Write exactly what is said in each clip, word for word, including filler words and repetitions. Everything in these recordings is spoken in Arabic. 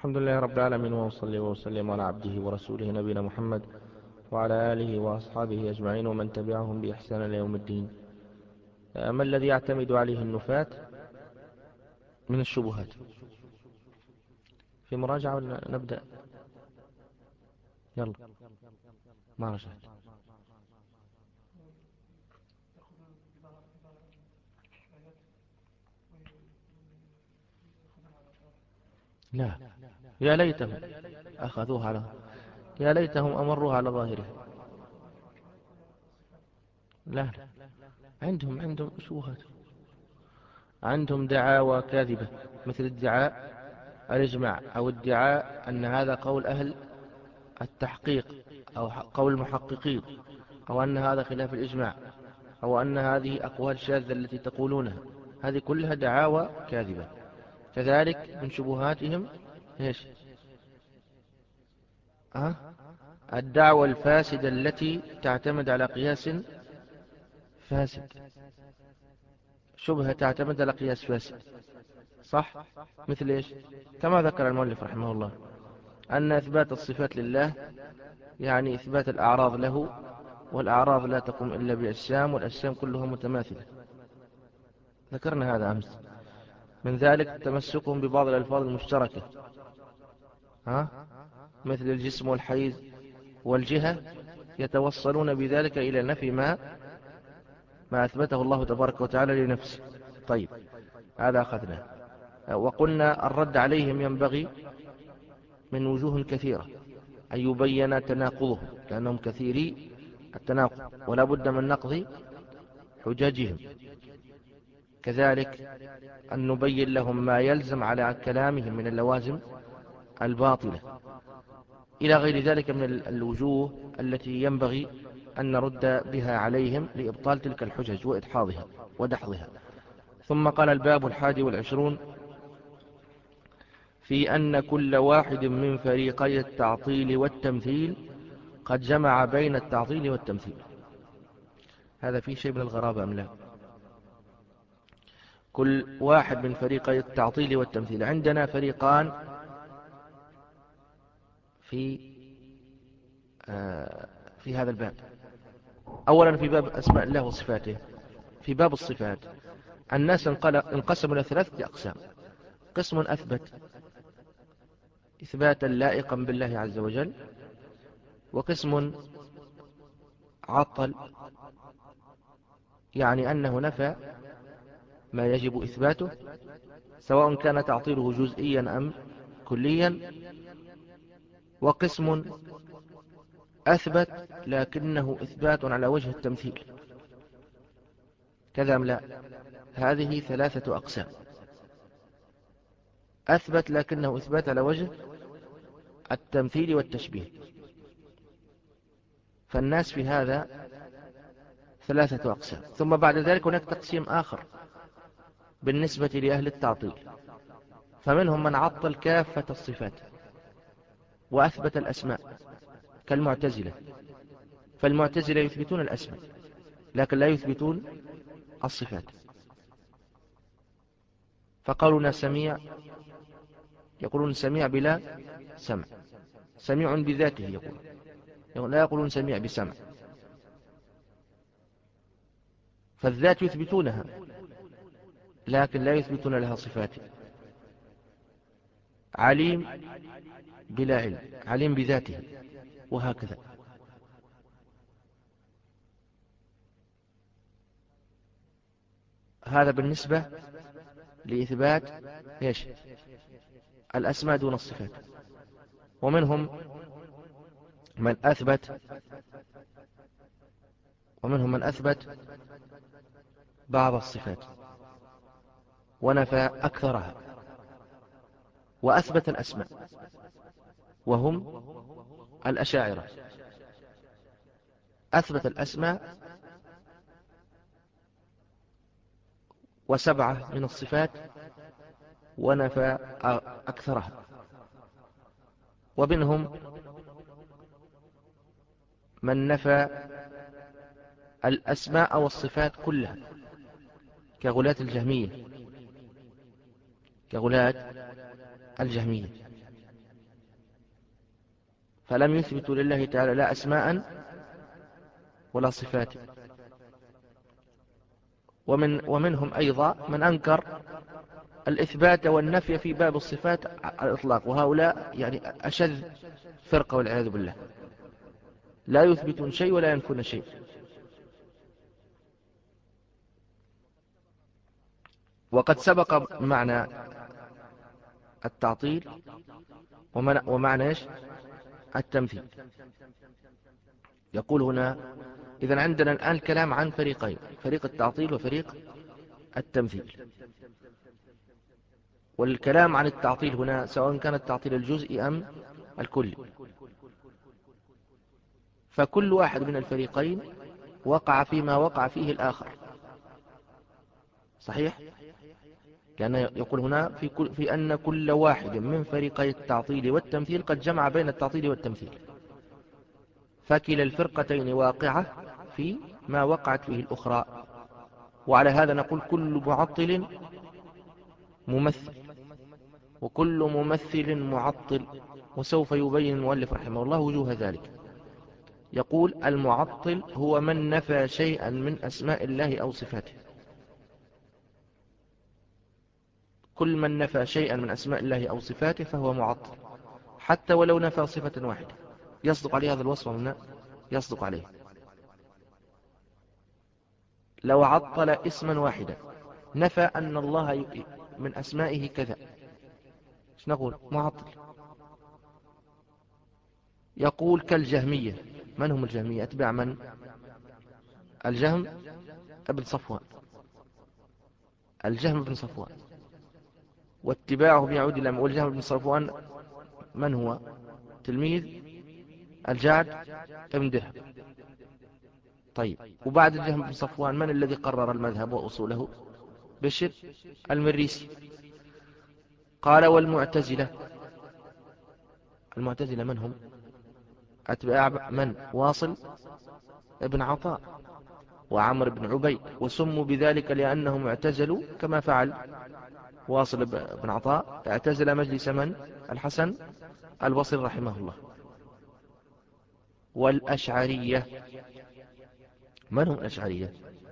الحمد لله رب العالمين، وأصلي وأسلم على عبده ورسوله نبينا محمد وعلى آله وأصحابه أجمعين ومن تبعهم بإحسان إلى يوم الدين. ما الذي يعتمد عليه النفاة من الشبهات؟ في مراجعة ولا نبدأ؟ يلا، ما رجعت. لا، يا ليتهم أخذوها على يا ليتهم أمروها على ظاهرها. لا لا، عندهم عندهم شبهات، عندهم دعاوى كاذبة، مثل ادعاء الإجماع، أو ادعاء أن هذا قول أهل التحقيق، أو قول المحققين، أو أن هذا خلاف الإجماع، أو أن هذه أقوال شاذة التي تقولونها. هذه كلها دعاوى كاذبة. كذلك من شبهاتهم إيش؟ أه؟ الدعوة الفاسدة التي تعتمد على قياس فاسد. شبهة تعتمد على قياس فاسد، صح؟ مثل إيش؟ كما ذكر المؤلف رحمه الله، أن إثبات الصفات لله يعني إثبات الأعراض له، والأعراض لا تقوم إلا بأجسام، والأجسام كلها متماثلة. ذكرنا هذا أمس. من ذلك تمسكهم ببعض الألفاظ المشتركة، ها؟ مثل الجسم والحيز والجهة، يتوصلون بذلك إلى نفي ما ما أثبته الله تبارك وتعالى لنفسه. طيب، هذا أخذناه. وقلنا الرد عليهم ينبغي من وجوه كثيرة، أن يبين تناقضهم، لأنهم كثيري التناقض، ولا بد من نقض حججهم. كذلك أن نبين لهم ما يلزم على كلامهم من اللوازم الباطلة، إلى غير ذلك من الوجوه التي ينبغي أن نرد بها عليهم لإبطال تلك الحجج وإدحاضها ودحضها. ثم قال الباب الحادي والعشرون في أن كل واحد من فريقي التعطيل والتمثيل قد جمع بين التعطيل والتمثيل. هذا فيه شيء من الغرابة أم لا؟ كل واحد من فريقي التعطيل والتمثيل. عندنا فريقان في آه في هذا الباب. أولا في باب أسماء الله وصفاته. في باب الصفات الناس انقسموا إلى ثلاثة أقسام: قسم أثبت إثباتا لائقا بالله عز وجل، وقسم عطل يعني أنه نفى ما يجب إثباته، سواء كان تعطيله جزئيا أم كليا، وقسم أثبت لكنه إثبات على وجه التمثيل. كذا أم لا؟ هذه ثلاثة أقسام: أثبت لكنه إثبات على وجه التمثيل والتشبيه. فالناس في هذا ثلاثة أقسام. ثم بعد ذلك هناك تقسيم آخر بالنسبة لأهل التعطيل، فمنهم من عطل كافة الصفات وأثبت الأسماء كالمعتزلة. فالمعتزلة يثبتون الأسماء لكن لا يثبتون الصفات. فقولنا سميع، يقولون سميع بلا سمع، سميع بذاته يقول، لا يقولون سميع بسمع. فالذات يثبتونها لكن لا يثبتون لها صفات. عليم بلا علم، عليم بذاته، وهكذا. هذا بالنسبة لإثبات إيش؟ الأسماء دون الصفات. ومنهم من أثبت ومنهم من أثبت بعض الصفات ونفى أكثرها، وأثبت الأسماء، وهم الأشاعرة. أثبت الأسماء وسبعة من الصفات ونفى أكثرها. ومنهم من نفى الأسماء والصفات كلها، كغلاة الجهمية كغلاة الجهمية فلم يثبتوا لله تعالى لا أسماء ولا صفات. ومن ومنهم أيضا من أنكر الإثبات والنفي في باب الصفات على الإطلاق، وهؤلاء يعني أشذ فرقة والعياذ بالله، لا يثبتون شيء ولا ينفون شيء. وقد سبق معنى التعطيل ومعنى إيش التمثيل. يقول هنا إذن عندنا الآن الكلام عن فريقين، فريق التعطيل وفريق التمثيل. والكلام عن التعطيل هنا سواء كان التعطيل الجزئي أم الكلي، فكل واحد من الفريقين وقع فيما وقع فيه الآخر، صحيح؟ لأنه يقول هنا في, كل في أن كل واحد من فريقي التعطيل والتمثيل قد جمع بين التعطيل والتمثيل، فكلا الفرقتين واقعة في ما وقعت فيه الأخرى. وعلى هذا نقول كل معطل ممثل، وكل ممثل معطل، وسوف يبين المؤلف رحمه الله وجوه ذلك. يقول المعطل هو من نفى شيئا من أسماء الله أو صفاته. كل من نفى شيئا من أسماء الله أو صفاته فهو معطل، حتى ولو نفى صفة واحدة. يصدق عليه هذا الوصف من يصدق عليه. لو عطل اسما واحدا نفى أن الله من أسمائه كذا، ايش نقول؟ معطل. يقول كالجهمية. من هم الجهمية؟ أتباع من؟ الجهم ابن صفوان. الجهم بن صفوان واتباعه يعود إلى، والجهم بن صفوان من هو؟ تلميذ الجعد ابن درهم. طيب، وبعد الجهم بن صفوان من الذي قرر المذهب وأصوله؟ بشر المريسي. قال والمعتزلة. المعتزلة من هم؟ أتباع من؟ واصل ابن عطاء وعمر بن عبيد، وسموا بذلك لأنهم اعتزلوا كما فعل واصل بن عطاء، اعتزل مجلس من؟ الحسن البصري رحمه الله. والأشعرية. من هم الأشعرية؟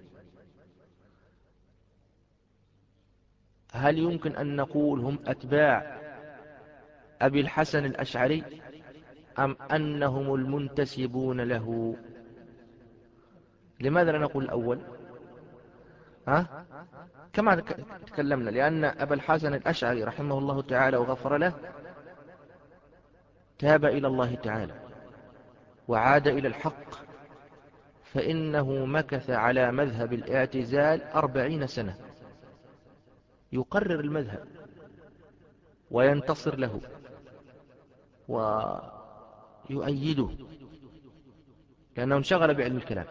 هل يمكن أن نقول هم أتباع أبي الحسن الأشعري أم أنهم المنتسبون له؟ لماذا لا نقول الأول؟ ها؟ كما تكلمنا، لأن أبا الحسن الأشعري رحمه الله تعالى وغفر له تاب إلى الله تعالى وعاد إلى الحق، فإنه مكث على مذهب الاعتزال أربعين سنة يقرر المذهب وينتصر له ويؤيده، لأنه انشغل بعلم الكلام،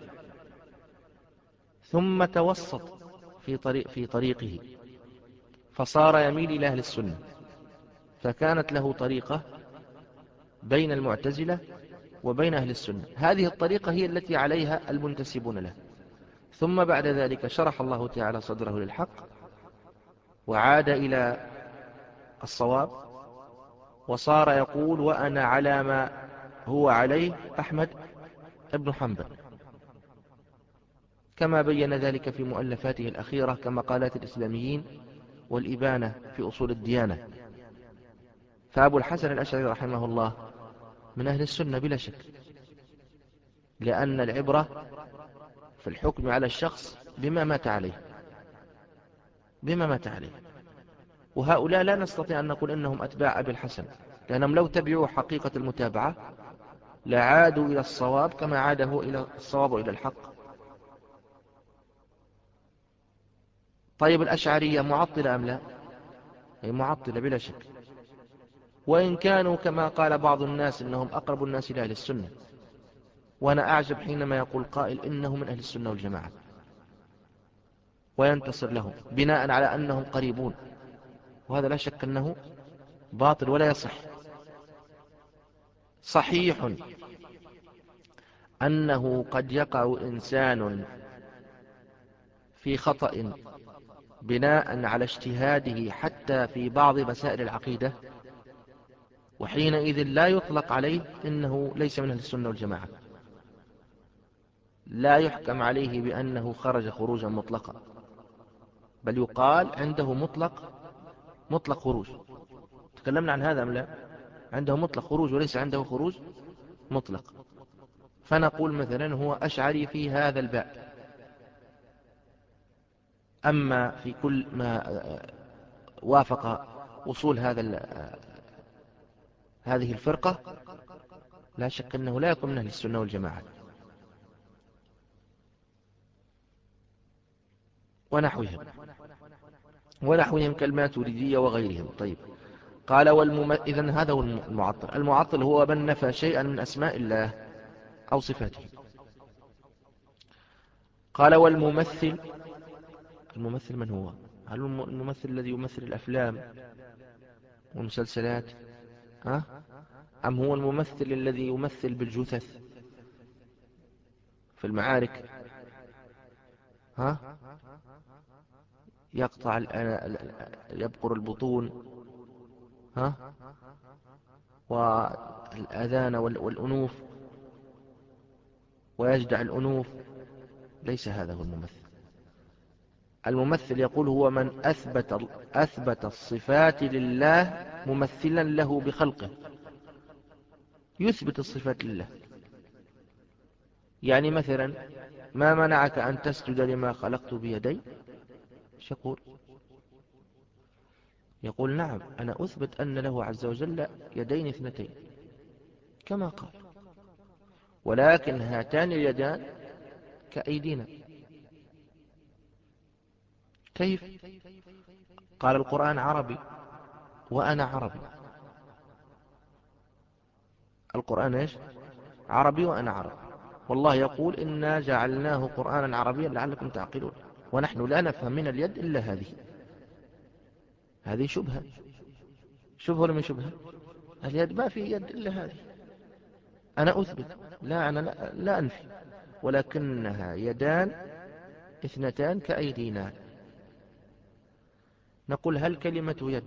ثم توسط في طريق في طريقه فصار يميل إلى أهل السنة، فكانت له طريقة بين المعتزلة وبين أهل السنة. هذه الطريقة هي التي عليها المنتسبون له. ثم بعد ذلك شرح الله تعالى صدره للحق وعاد إلى الصواب، وصار يقول وأنا على ما هو عليه أحمد بن حنبل، كما بين ذلك في مؤلفاته الأخيرة كمقالات الإسلاميين والإبانة في أصول الديانة. فأبو الحسن الأشعري رحمه الله من أهل السنة بلا شك، لأن العبرة في الحكم على الشخص بما مات عليه، بما مات عليه. وهؤلاء لا نستطيع أن نقول إنهم أتباع أبي الحسن، لأنهم لو تبعوا حقيقة المتابعة لعادوا إلى الصواب كما عاده إلى الصواب وإلى الحق. طيب الأشعرية معطلة أم لا؟ هي معطلة بلا شك، وإن كانوا كما قال بعض الناس إنهم أقرب الناس إلى أهل السنة، وأنا أعجب حينما يقول قائل إنه من أهل السنة والجماعة وينتصر لهم بناء على أنهم قريبون، وهذا لا شك أنه باطل ولا يصح. صحيح أنه قد يقع إنسان في خطأ بناء على اجتهاده حتى في بعض مسائل العقيدة، وحينئذ لا يطلق عليه إنه ليس من أهل السنة والجماعة، لا يحكم عليه بأنه خرج خروجا مطلقا، بل يقال عنده مطلق مطلق خروج. تكلمنا عن هذا أم لا؟ عنده مطلق خروج وليس عنده خروج مطلق. فنقول مثلا هو أشعري في هذا الباب، أما في كل ما وافق وصول هذا هذه الفرقة لا شك أنه لا يكون من أهل السنة والجماعة. ونحوهم ونحوهم كالماتريدية وغيرهم. طيب، قال والمم... إذن هذا هو المعطل. المعطل هو من نفى شيئا من أسماء الله أو صفاته. قال والممثل، الممثل من هو؟ هل الممثل الذي يمثل الأفلام والمسلسلات، ها؟ أم هو الممثل الذي يمثل بالجثث في المعارك، ها؟ يقطع يبقر البطون، ها؟ والأذان والأنوف ويجدع الأنوف. ليس هذا هو الممثل. الممثل يقول هو من أثبت, أثبت الصفات لله ممثلا له بخلقه، يثبت الصفات لله. يعني مثلا ما منعك أن تسجد لما خلقت بيدي؟ ايش يقول؟ يقول نعم أنا أثبت أن له عز وجل يدين اثنتين كما قال، ولكن هاتان اليدان كأيدينا. كيف؟ قال القرآن عربي وأنا عربي. القرآن إيش؟ عربي وأنا عربي. والله يقول إنا جعلناه قرآنا عربيا لعلكم تعقلون، ونحن لا نفهم من اليد إلا هذه. هذه شبهة. شبهة ولا من شبهة؟ اليد ما في يد إلا هذه. أنا أثبت، لا أنا لا, لا أنفي، ولكنها يدان اثنتان كأيدينا. نقول هل كلمة يد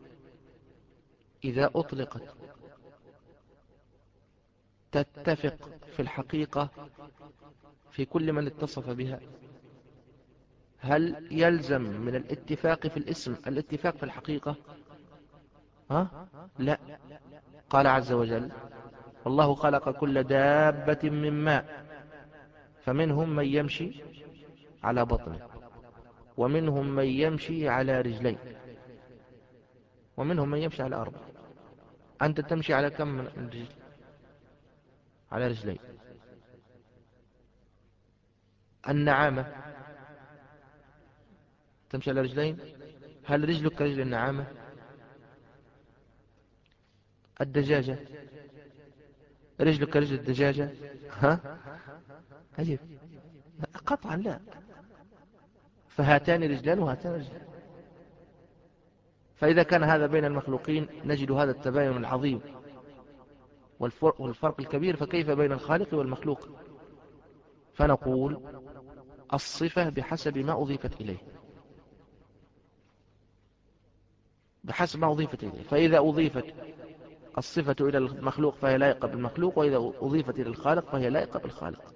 إذا أطلقت تتفق في الحقيقة في كل من اتصف بها؟ هل يلزم من الاتفاق في الاسم الاتفاق في الحقيقة؟ ها؟ لا. قال عز وجل والله خلق كل دابة من ماء فمنهم من يمشي على بطنه ومنهم من يمشي على رجلين ومنهم من يمشي على أربع. أنت تمشي على كم من رجل؟ على رجلين. النعامة تمشي على رجلين. هل رجلك كرجل النعامة؟ الدجاجة رجلك كرجل الدجاجة؟ ها؟ أجيب قطعا لا. فهاتان رجلان وهاتان رجلان. فإذا كان هذا بين المخلوقين نجد هذا التباين العظيم والفرق الكبير، فكيف بين الخالق والمخلوق؟ فنقول الصفة بحسب ما أضيفت إليه، بحسب ما أضيفت إليه. فإذا أضيفت الصفة إلى المخلوق فهي لائقة بالمخلوق، وإذا أضيفت إلى الخالق فهي لائقة بالخالق.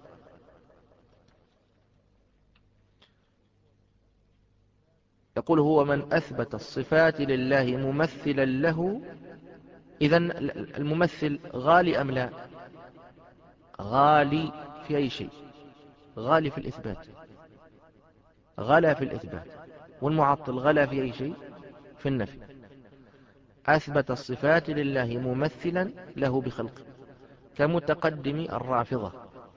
يقول هو من أثبت الصفات لله ممثلا له. إذن الممثل غالي أم لا؟ غالي في أي شيء؟ غالي في الإثبات، غلا في الإثبات. والمعطل غلا في أي شيء؟ في النفي. أثبت الصفات لله ممثلا له بخلقه، كمتقدم الرافضة.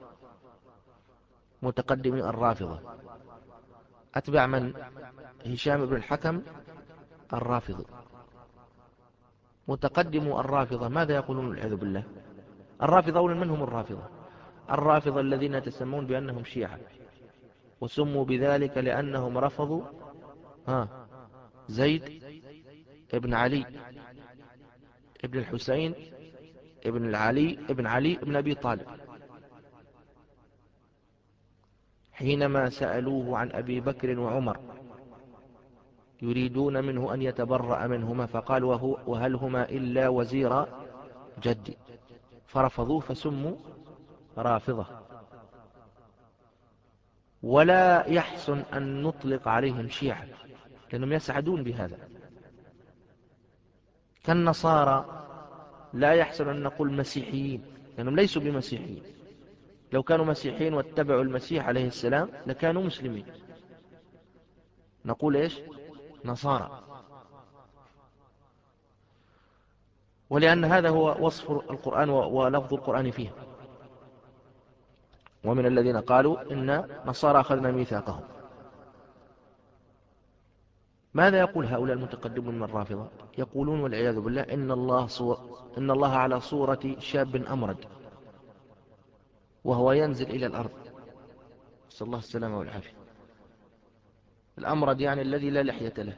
متقدم الرافضة أتبع من؟ هشام بن الحكم الرافضي. متقدم الرافضة ماذا يقولون والعياذ بالله؟ الرافضة أولا من هم الرافضة؟ الرافضة الذين يتسمون بأنهم شيعة، وسموا بذلك لأنهم رفضوا ها زيد ابن علي ابن الحسين ابن العلي ابن علي ابن أبي طالب حينما سألوه عن أبي بكر وعمر يريدون منه أن يتبرأ منهما، فقال وهو وهل هما إلا وزيرا جدي، فرفضوه فسموا رافضة. ولا يحسن أن نطلق عليهم شيعة لأنهم يسعدون بهذا. كالنصارى لا يحسن أن نقول مسيحيين لأنهم ليسوا بمسيحيين، لو كانوا مسيحيين واتبعوا المسيح عليه السلام لكانوا مسلمين، نقول إيش؟ نصارى. ولأن هذا هو وصف القرآن ولفظ القرآن فيه. ومن الذين قالوا إن نصارى أخذنا ميثاقهم. ماذا يقول هؤلاء المتقدمون من الرافضة؟ يقولون والعياذ بالله إن الله, صور إن الله على صورة شاب أمرد وهو ينزل إلى الأرض، نسأل الله السلامة والعافية. الأمرد يعني الذي لا لحية له،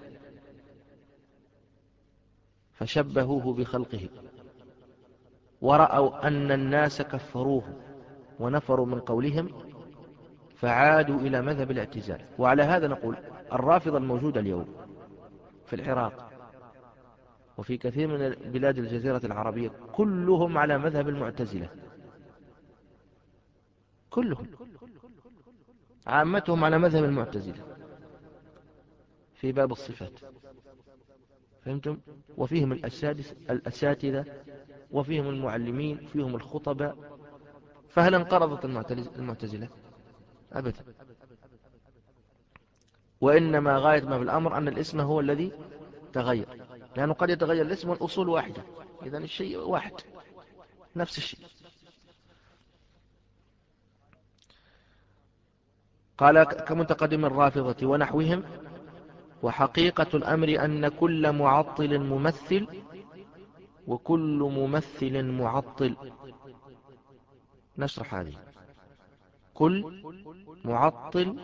فشبهوه بخلقه، ورأوا أن الناس كفروه ونفروا من قولهم فعادوا إلى مذهب الاعتزال. وعلى هذا نقول الرافضة الموجودة اليوم في العراق وفي كثير من بلاد الجزيرة العربية كلهم على مذهب المعتزلة، كلهم عامتهم على مذهب المعتزلة في باب الصفات، فهمتم؟ وفيهم الأسادس الأساتذة وفيهم المعلمين وفيهم الخطباء. فهل انقرضت المعتزلة؟ أبدا. وإنما غاية ما في الأمر أن الاسم هو الذي تغير، لأنه قد يتغير الاسم والأصول واحدة، إذن الشيء واحد نفس الشيء. قال كمتقدم الرافضة ونحوهم: وحقيقة الأمر أن كل معطل ممثل وكل ممثل معطل. نشرح هذه. كل معطل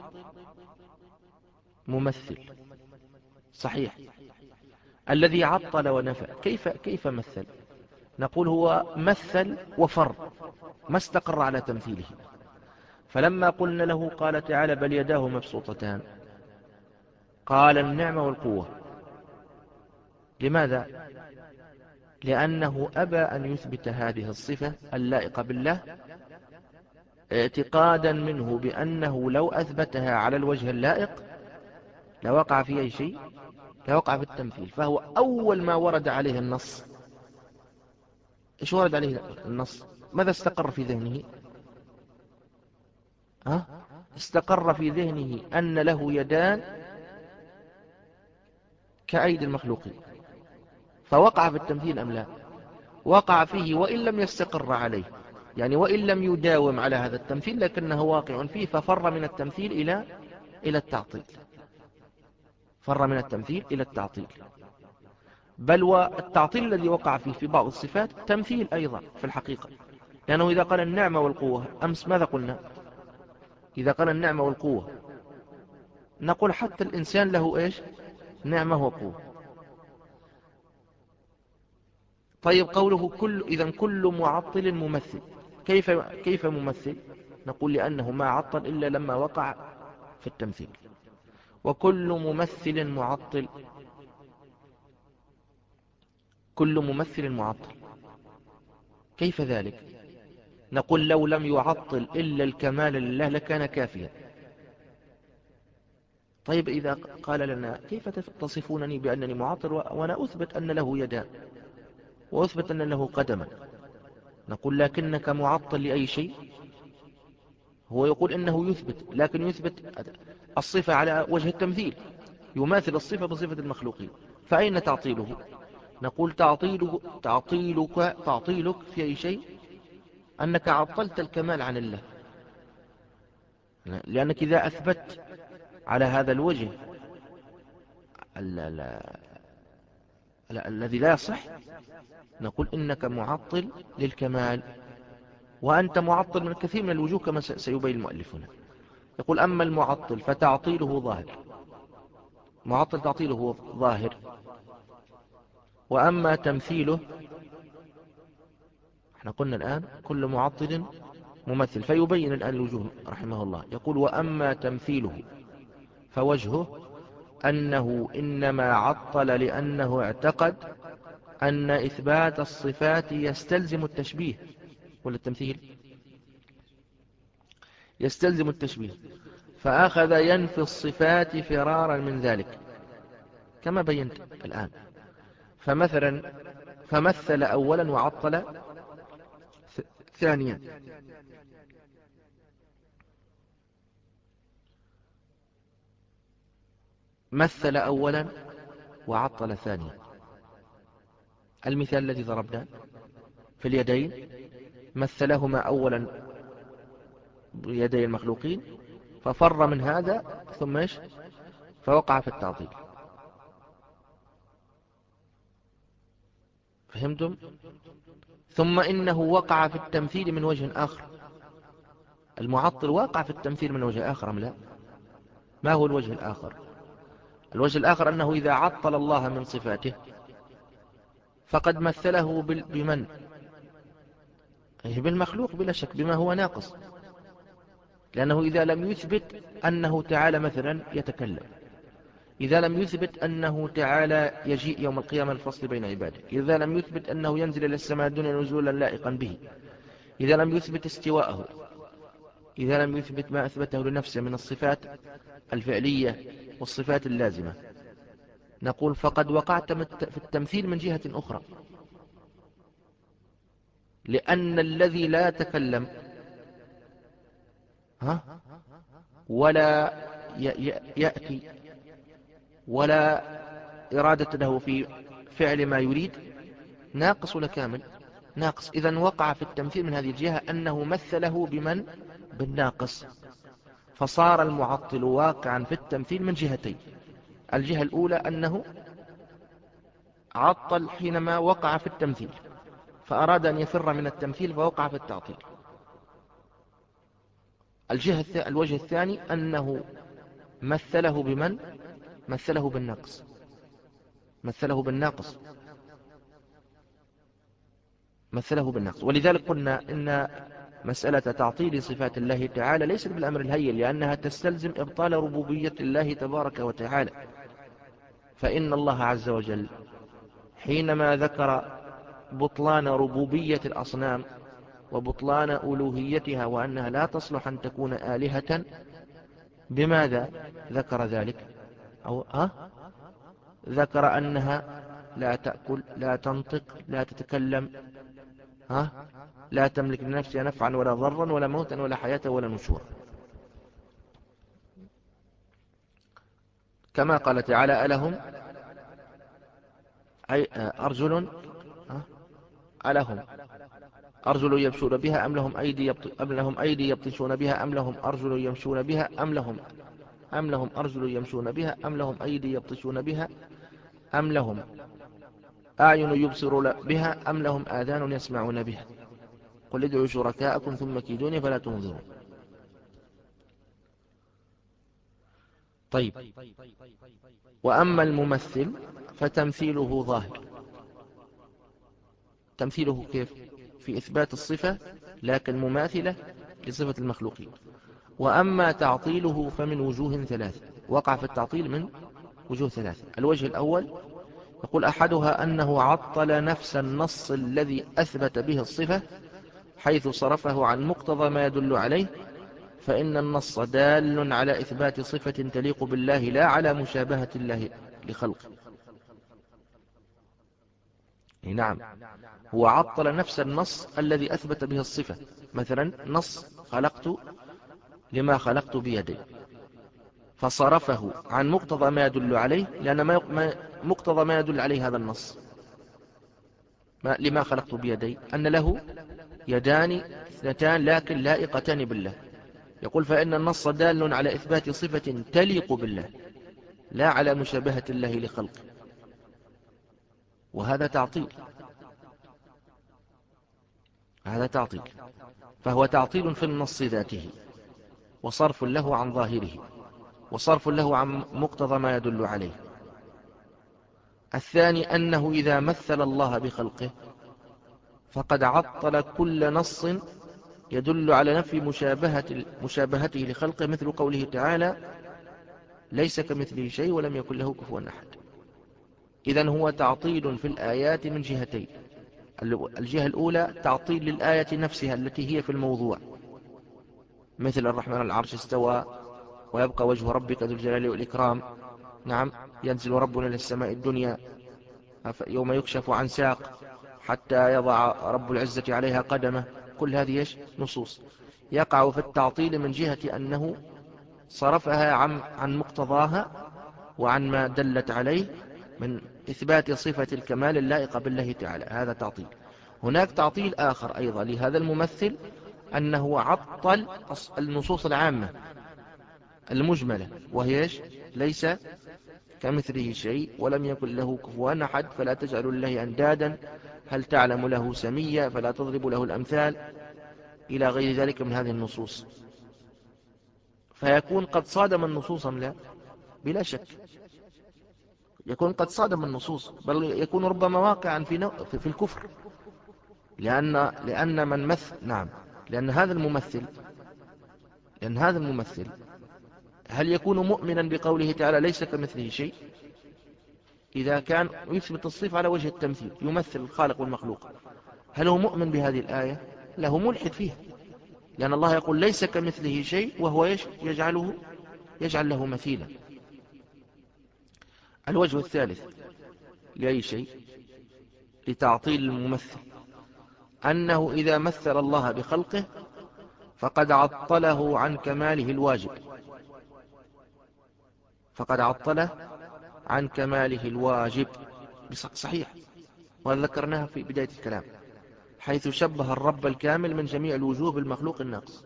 ممثل، صحيح. الذي عطل ونفى كيف كيف مثل؟ نقول هو مثل وفر، ما استقر على تمثيله. فلما قلنا له قال تعالى: بل يداه مبسوطتان، قال النعمة والقوة. لماذا؟ لأنه أبى أن يثبت هذه الصفة اللائقة بالله اعتقادا منه بأنه لو أثبتها على الوجه اللائق لوقع في أي شيء، لوقع في التمثيل. فهو أول ما ورد عليه النص، إيش ورد عليه النص؟ ماذا استقر في ذهنه؟ ها؟ استقر في ذهنه أن له يدان كأيدي المخلوقين، فوقع في التمثيل أم لا؟ وقع فيه وإن لم يستقر عليه، يعني وإن لم يداوم على هذا التمثيل لكنه واقع فيه، ففر من التمثيل إلى إلى التعطيل، فر من التمثيل إلى التعطيل. بل والتعطيل الذي وقع فيه في بعض الصفات تمثيل أيضا في الحقيقة، لأنه إذا قال النعمة والقوة أمس ماذا قلنا؟ إذا قال النعمة والقوة نقول حتى الإنسان له إيش؟ نعمة وقوة. طيب قوله كل، إذن كل معطل ممثل، كيف كيف ممثل؟ نقول لأنه ما عطل إلا لما وقع في التمثيل. وكل ممثل معطل، كل ممثل معطل، كيف ذلك؟ نقول لو لم يعطل إلا الكمال لله لكان كافيا. طيب إذا قال لنا كيف تصفونني بأنني معطل وأنا أثبت أن له يدان وأثبت أن له قدما؟ نقول لكنك معطل لأي شيء؟ هو يقول إنه يثبت، لكن يثبت الصفة على وجه التمثيل، يماثل الصفة بصفة المخلوقين، فأين تعطيله؟ نقول تعطيله تعطيلك تعطيلك في أي شيء؟ أنك عطلت الكمال عن الله، لأنك إذا أثبت على هذا الوجه ال ال ال الذي لا يصح نقول إنك معطل للكمال، وأنت معطل من كثير من الوجوه كما سيبين المؤلف هنا. يقول أما المعطل فتعطيله ظاهر، معطل تعطيله ظاهر، وأما تمثيله، احنا قلنا الآن كل معطل ممثل، فيبين الآن الوجوه رحمه الله. يقول وأما تمثيله فوجهه أنه إنما عطل لأنه اعتقد أن إثبات الصفات يستلزم التشبيه ولا التمثيل؟ يستلزم التشبيه، فأخذ ينفي الصفات فرارا من ذلك كما بينت الآن. فمثلا فمثل أولا وعطل ثانيا. مثل أولا وعطل ثانيا. المثال الذي ضربناه في اليدين، مثلهما أولا بيدي المخلوقين ففر من هذا ثم إيش؟ فوقع في التعطيل. فهمتم؟ ثم إنه وقع في التمثيل من وجه آخر. المعطل واقع في التمثيل من وجه آخر أم لا؟ ما هو الوجه الآخر؟ الوجه الآخر أنه إذا عطل الله من صفاته فقد مثله بمن؟ بالمخلوق بلا شك، بما هو ناقص. لأنه إذا لم يثبت أنه تعالى مثلا يتكلم، إذا لم يثبت أنه تعالى يجيء يوم القيامة الفصل بين عباده، إذا لم يثبت أنه ينزل إلى السماء الدنيا نزولا لائقا به، إذا لم يثبت استواءه، إذا لم يثبت ما أثبته لنفسه من الصفات الفعلية والصفات اللازمة، نقول فقد وقعت في التمثيل من جهة أخرى. لأن الذي لا يتكلم ها ولا يأتي ولا إرادة له في فعل ما يريد ناقص ولا كامل؟ ناقص. إذن وقع في التمثيل من هذه الجهة أنه مثله بمن؟ بالناقص. فصار المعطل واقعا في التمثيل من جهتين. الجهة الأولى أنه عطل حينما وقع في التمثيل فأراد أن يفر من التمثيل فوقع في التعطيل. الجهة الوجه الثاني أنه مثله بمن؟ مثله بالناقص، مثله بالناقص مثله بالنقص. ولذلك قلنا إن مسألة تعطيل صفات الله تعالى ليست بالأمر الهين، لأنها تستلزم إبطال ربوبية الله تبارك وتعالى. فإن الله عز وجل حينما ذكر بطلان ربوبية الأصنام وبطلان ألوهيتها وأنها لا تصلح أن تكون آلهة، بماذا ذكر ذلك؟ أو أه؟ ذكر أنها لا تأكل، لا تنطق، لا تتكلم، ها؟ لا تملك لنفسها نفعا ولا ضرا ولا موتا ولا حياة ولا نشورا. كما قال تعالى ألهم أي أرجل ألهم أرجل يمشون بها أم لهم أيدي يبط... أم لهم أيدي يبطشون بها أم لهم أرجل يمشون بها أم لهم أم لهم أرجل يمشون بها أم لهم أيدي يبطشون بها أم لهم أعين يبصر بها أم لهم آذان يسمعون بها قل ادعوا شركاءكم ثم كيدوني فلا تنظرون. طيب، وأما الممثل فتمثيله ظاهر. تمثيله كيف؟ في إثبات الصفة لكن مماثلة لصفة المخلوقين. وأما تعطيله فمن وجوه ثلاثة، وقع في التعطيل من وجوه ثلاثة. الوجه الأول يقول أحدها أنه عطل نفس النص الذي أثبت به الصفة حيث صرفه عن مقتضى ما يدل عليه، فإن النص دال على إثبات صفة تليق بالله لا على مشابهة الله لخلقه. نعم، هو عطل نفس النص الذي أثبت به الصفة. مثلا نص خلقت لما خلقت بيدي، فصرفه عن مقتضى ما يدل عليه، لأن ما مقتضى ما يدل عليه هذا النص ما لما خلقت بيدي أن له يدان اثنتان لكن لائقتان بالله. يقول فإن النص دال على إثبات صفة تليق بالله لا على مشابهة الله لخلقه، وهذا تعطيل. هذا تعطيل، فهو تعطيل في النص ذاته وصرف له عن ظاهره وصرف له عن مقتضى ما يدل عليه. الثاني أنه إذا مثل الله بخلقه فقد عطل كل نص يدل على نفي مشابهة مشابهته لخلقه، مثل قوله تعالى ليس كمثله شيء ولم يكن له كفوا أحد. إذن هو تعطيل في الآيات من جهتين. الجهة الأولى تعطيل للآية نفسها التي هي في الموضوع، مثل الرحمن على العرش استوى، ويبقى وجه ربك ذو الجلال والإكرام. نعم، ينزل ربنا إلى السماء الدنيا يوم يكشف عن ساق حتى يضع رب العزة عليها قدمه. كل هذه نصوص يقع في التعطيل من جهة أنه صرفها عن عن مقتضاها وعن ما دلت عليه من إثبات صفة الكمال اللائقة بالله تعالى، هذا تعطيل. هناك تعطيل آخر أيضا لهذا الممثل، أنه عطل النصوص العامة المجملة، وهي ليس كمثله شيء ولم يكن له كفوا أحد، فلا تجعلوا لله أندادا، هل تعلم له سميا، فلا تضربوا له الأمثال، إلى غير ذلك من هذه النصوص. فيكون قد صادم النصوص أم لا؟ بلا شك يكون قد صادم النصوص، بل يكون ربما واقعا في, نو... في الكفر، لأن, لأن من مثل نعم لأن هذا الممثل لأن هذا الممثل هل يكون مؤمنا بقوله تعالى ليس كمثله شيء؟ إذا كان يثبت الصفة على وجه التمثيل، يمثل الخالق والمخلوق، هل هو مؤمن بهذه الآية؟ له ملحد فيها، لأن الله يقول ليس كمثله شيء، وهو يجعله يجعل له مثيلا. الوجه الثالث لأي شيء لتعطيل الممثل، أنه إذا مثل الله بخلقه فقد عطله عن كماله الواجب، فقد عطله عن كماله الواجب. صحيح، وذكرناها في بداية الكلام، حيث شبه الرب الكامل من جميع الوجوه بالمخلوق الناقص.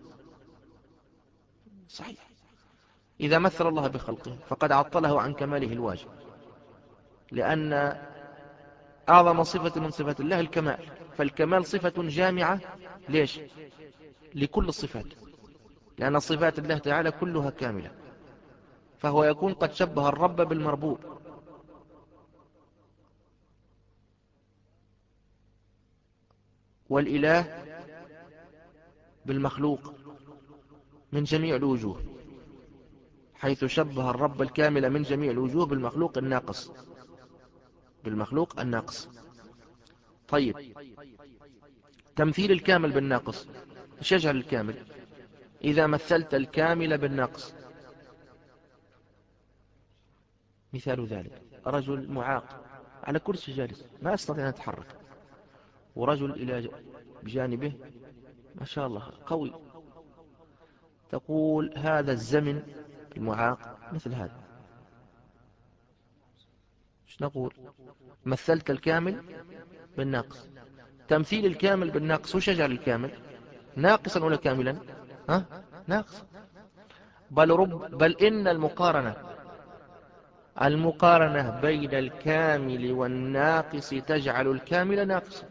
صحيح، إذا مثل الله بخلقه فقد عطله عن كماله الواجب، لأن أعظم صفة من صفات الله الكمال، فالكمال صفة جامعة ليش؟ لكل الصفات، لأن صفات الله تعالى كلها كاملة، فهو يكون قد شبه الرب بالمربوب. والإله بالمخلوق من جميع الوجوه، حيث شبه الرب الكامل من جميع الوجوه بالمخلوق الناقص بالمخلوق الناقص. طيب، تمثيل الكامل بالناقص ايش يجعل الكامل؟ إذا مثلت الكامل بالناقص، مثال ذلك رجل معاق على كرسي جالس ما يستطيع أن يتحرك، ورجل إلى بجانبه ما شاء الله قوي، تقول هذا الزمن المعاق مثل هذا، ايش نقول؟ مثلت الكامل بالناقص. تمثيل الكامل بالناقص وش يجعل الكامل؟ ناقصا ولا كاملا؟ ها؟ ناقصا. بل, رب بل إن المقارنة المقارنة بين الكامل والناقص تجعل الكامل ناقصا.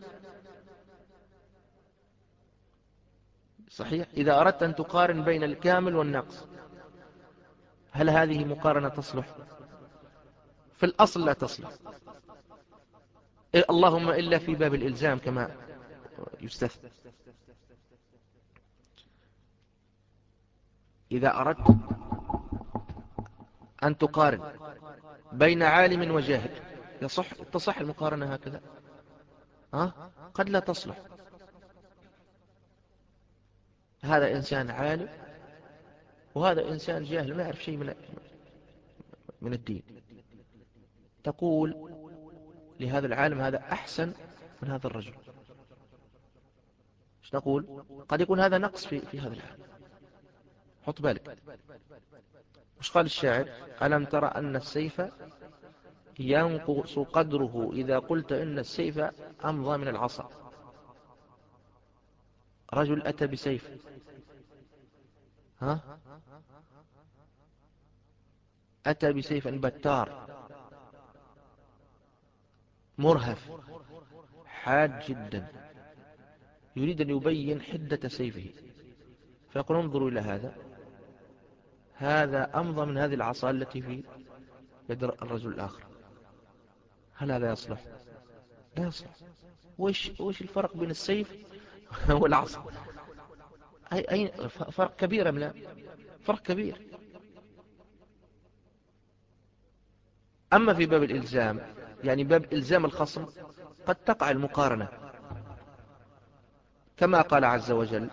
صحيح، إذا أردت أن تقارن بين الكامل والناقص، هل هذه مقارنة تصلح؟ في الأصل لا تصلح، اللهم إلا في باب الإلزام كما يستثنى. إذا أردت أن تقارن بين عالم وجاهل يصح تصح المقارنة هكذا؟ ها؟ قد لا تصلح. هذا إنسان عالم وهذا إنسان جاهل ما يعرف شيء من من الدين، تقول لهذا العالم هذا أحسن من هذا الرجل، ايش نقول؟ قد يكون هذا نقص في, في هذا العالم. حط بالك مش قال الشاعر ألم ترى أن السيف ينقص قدره إذا قلت إن السيف أمضى من العصا. رجل أتى بسيف، ها؟ أتى بسيف بتار مرهف حاد جدا، يريد أن يبين حدة سيفه، فيقول انظروا إلى هذا، هذا أمضى من هذه العصا التي في يد الرجل الآخر. هل هذا يصلح؟ لا يصلح. وش, وش الفرق بين السيف والعصا؟ أي, أي فرق كبير أم لا؟ فرق كبير. أما في باب الإلزام، يعني باب إلزام الخصم، قد تقع المقارنة كما قال عز وجل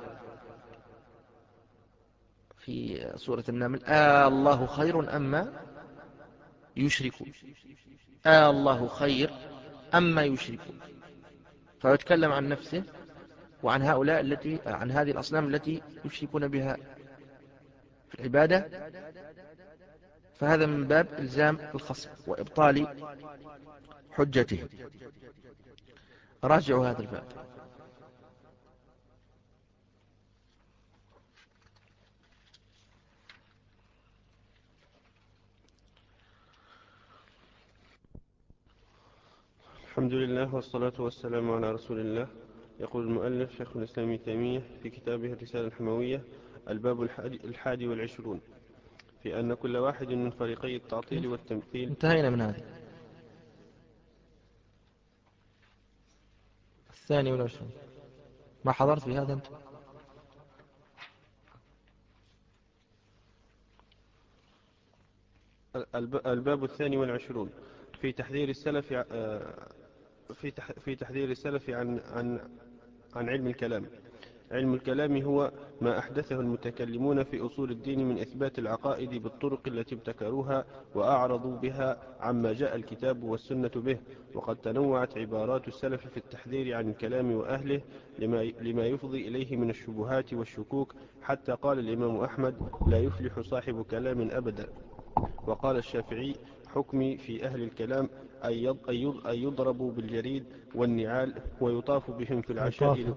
في سورة النمل: آه الله خير أما يشركون. آه الله خير أما يشركون. فيتكلم عن نفسه وعن هؤلاء التي عن هذه الأصنام التي يشركون بها في العبادة. فهذا من باب إلزام الخصم وإبطال حجته. راجعوا هذا الباب. الحمد لله والصلاة والسلام على رسول الله. يقول المؤلف شيخ الإسلام ابن تيمية في كتابه الرسالة الحموية: الباب الحادي والعشرون في أن كل واحد من فريقي التعطيل والتمثيل. انتهينا من هذه. الثاني والعشرون ما حضرت في هذا أنت؟ الباب الثاني والعشرون في تحذير السلف في في تحذير السلف عن عن عن علم الكلام. علم الكلام هو ما أحدثه المتكلمون في أصول الدين من إثبات العقائد بالطرق التي ابتكروها وأعرضوا بها عما جاء الكتاب والسنة به. وقد تنوعت عبارات السلف في التحذير عن الكلام وأهله لما, لما يفضي إليه من الشبهات والشكوك، حتى قال الإمام أحمد: لا يفلح صاحب كلام أبدا. وقال الشافعي: حكمي في أهل الكلام أن يضربوا بالجريد والنعال ويطاف بهم في العشائر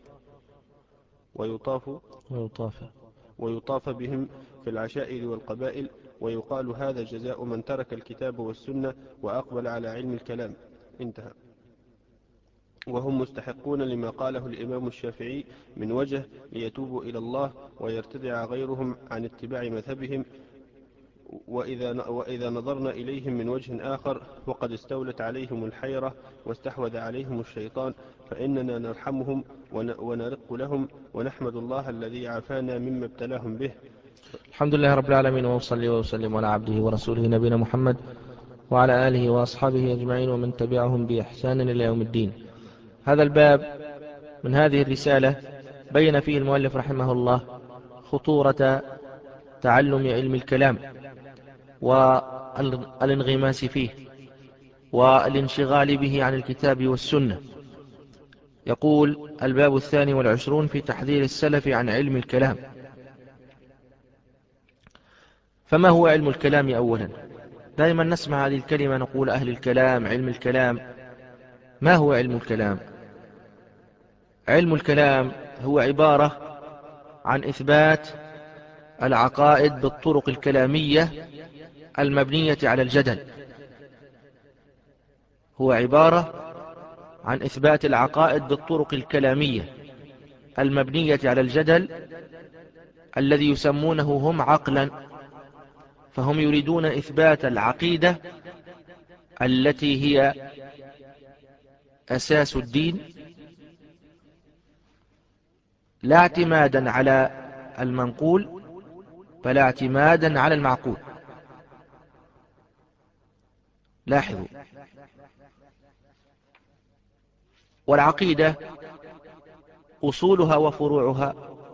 ويطاف ويطاف ويطاف بهم في العشائر والقبائل، ويقال هذا جزاء من ترك الكتاب والسنة وأقبل على علم الكلام. انتهى. وهم مستحقون لما قاله الإمام الشافعي من وجه: ليتوبوا إلى الله ويرتدع غيرهم عن اتباع مذهبهم. وإذا, وإذا نظرنا إليهم من وجه آخر وقد استولت عليهم الحيرة واستحوذ عليهم الشيطان، فإننا نرحمهم ونرق لهم ونحمد الله الذي عافانا مما ابتلاهم به. الحمد لله رب العالمين، وصلي وسلم على عبده ورسوله نبينا محمد وعلى آله وأصحابه أجمعين ومن تبعهم بإحسان إلى يوم الدين. هذا الباب من هذه الرسالة بين فيه المؤلف رحمه الله خطورة تعلم علم الكلام والانغماس فيه والانشغال به عن الكتاب والسنة. يقول: الباب الثاني والعشرون في تحذير السلف عن علم الكلام. فما هو علم الكلام أولا؟ دائما نسمع هذه الكلمة، نقول أهل الكلام، علم الكلام. ما هو علم الكلام؟ علم الكلام هو عبارة عن إثبات العقائد بالطرق الكلامية المبنية على الجدل. هو عبارة عن إثبات العقائد بالطرق الكلامية المبنية على الجدل الذي يسمونه هم عقلا. فهم يريدون إثبات العقيدة التي هي أساس الدين، لا اعتمادا على المنقول بل اعتمادا على المعقول. لاحظوا، والعقيدة أصولها وفروعها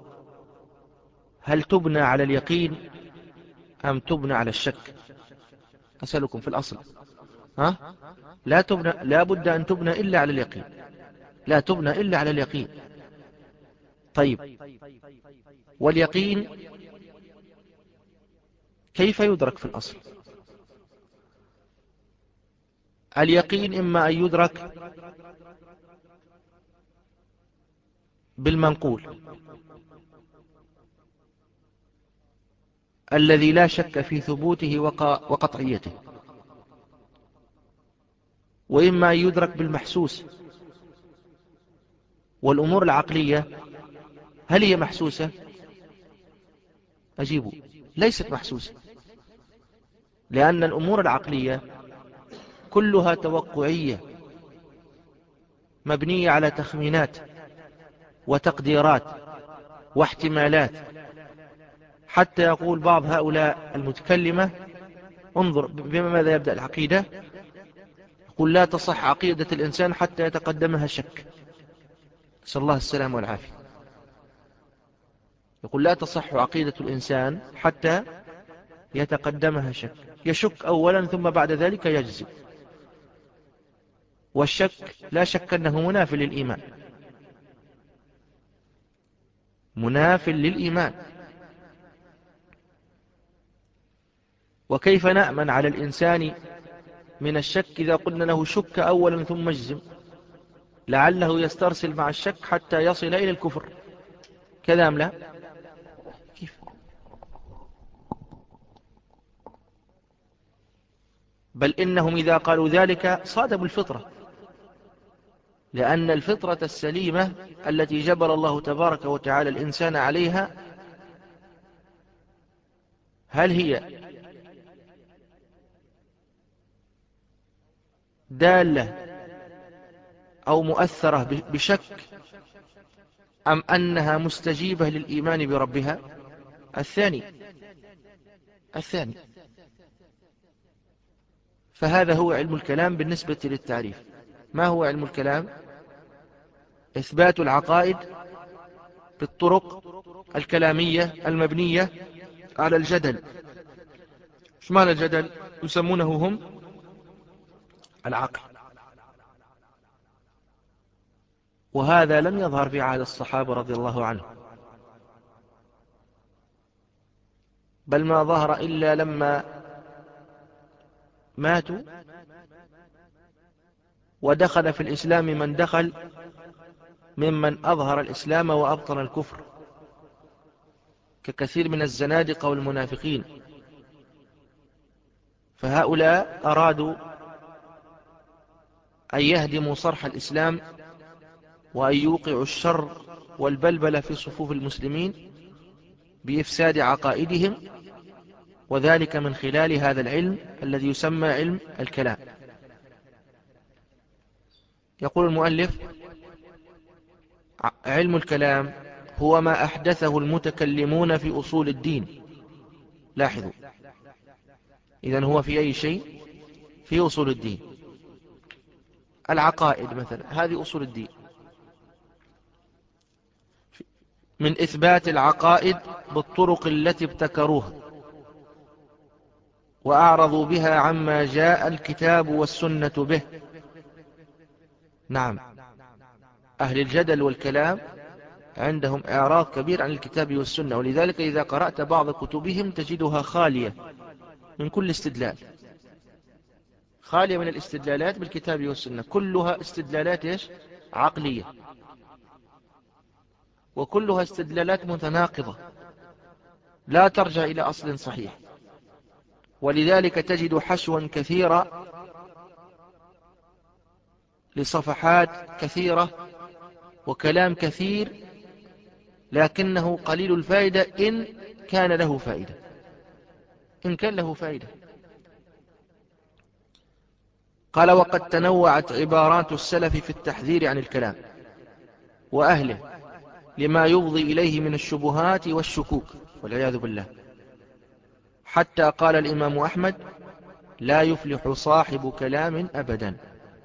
هل تبنى على اليقين أم تبنى على الشك؟ أسألكم في الأصل. ها؟ لا تبنى، لا بد أن تبنى إلا على اليقين، لا تبنى إلا على اليقين. طيب، واليقين كيف يدرك في الأصل؟ اليقين إما أن يدرك بالمنقول الذي لا شك في ثبوته وقطعيته، وإما أن يدرك بالمحسوس. والأمور العقلية هل هي محسوسة؟ أجيبوا: ليست محسوسة، لأن الأمور العقلية كلها توقعية مبنية على تخمينات وتقديرات واحتمالات. حتى يقول بعض هؤلاء المتكلمة: انظر بماذا يبدأ العقيدة. يقول لا تصح عقيدة الإنسان حتى يتقدمها الشك. نسأل الله السلام والعافية. يقول لا تصح عقيدة الإنسان حتى يتقدمها الشك، يشك أولا ثم بعد ذلك يجزم. والشك لا شك أنه مناف للإيمان، مناف للإيمان. وكيف نأمن على الإنسان من الشك إذا قلنا له شك أولا ثم اجزم؟ لعله يسترسل مع الشك حتى يصل إلى الكفر، كذا أم لا؟ كيف؟ بل إنهم إذا قالوا ذلك صادموا الفطرة، لأن الفطرة السليمة التي جبل الله تبارك وتعالى الإنسان عليها، هل هي دالة أو مؤثرة بشك، أم أنها مستجيبة للإيمان بربها؟ الثاني الثاني فهذا هو علم الكلام بالنسبة للتعريف. ما هو علم الكلام؟ إثبات العقائد بالطرق الكلامية المبنية على الجدل. ايش معنى الجدل؟ يسمونه هم العقل. وهذا لم يظهر في عهد الصحابة رضي الله عنهم، بل ما ظهر إلا لما ماتوا ودخل في الإسلام من دخل ممن أظهر الإسلام وأبطن الكفر، ككثير من الزنادقة والمنافقين. فهؤلاء أرادوا أن يهدموا صرح الإسلام وأن يوقعوا الشر والبلبل في صفوف المسلمين بإفساد عقائدهم، وذلك من خلال هذا العلم الذي يسمى علم الكلام. يقول المؤلف: علم الكلام هو ما أحدثه المتكلمون في أصول الدين. لاحظوا، إذن هو في أي شيء؟ في أصول الدين. العقائد مثلا، هذه أصول الدين. من إثبات العقائد بالطرق التي ابتكروها وأعرضوا بها عما جاء الكتاب والسنة به. نعم، أهل الجدل والكلام عندهم إعراض كبير عن الكتاب والسنة، ولذلك إذا قرأت بعض كتبهم تجدها خالية من كل استدلال، خالية من الاستدلالات بالكتاب والسنة، كلها استدلالات إيش؟ عقلية، وكلها استدلالات متناقضة لا ترجع إلى أصل صحيح. ولذلك تجد حشوا كثيرة لصفحات كثيرة وكلام كثير، لكنه قليل الفائدة إن كان له فائدة، إن كان له فائدة. قال: وقد تنوعت عبارات السلف في التحذير عن الكلام وأهله لما يفضي إليه من الشبهات والشكوك والعياذ بالله، حتى قال الإمام أحمد: لا يفلح صاحب كلام أبدا.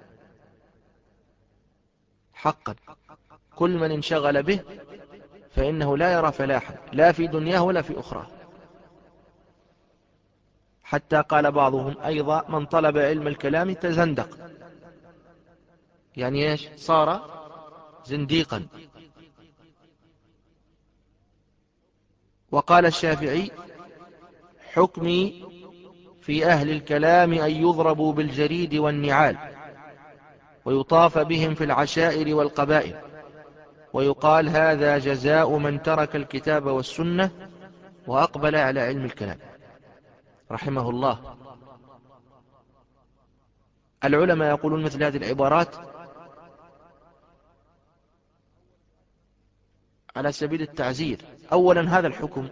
حقا كل من انشغل به فإنه لا يرى فلاحا، لا في دنياه ولا في أخرى. حتى قال بعضهم أيضا: من طلب علم الكلام تزندق، يعني إيش؟ صار زنديقا. وقال الشافعي: حكمي في أهل الكلام أن يضربوا بالجريد والنعال ويطاف بهم في العشائر والقبائل، ويقال هذا جزاء من ترك الكتاب والسنة وأقبل على علم الكلام، رحمه الله. العلماء يقولون مثل هذه العبارات على سبيل التعزير. أولا، هذا الحكم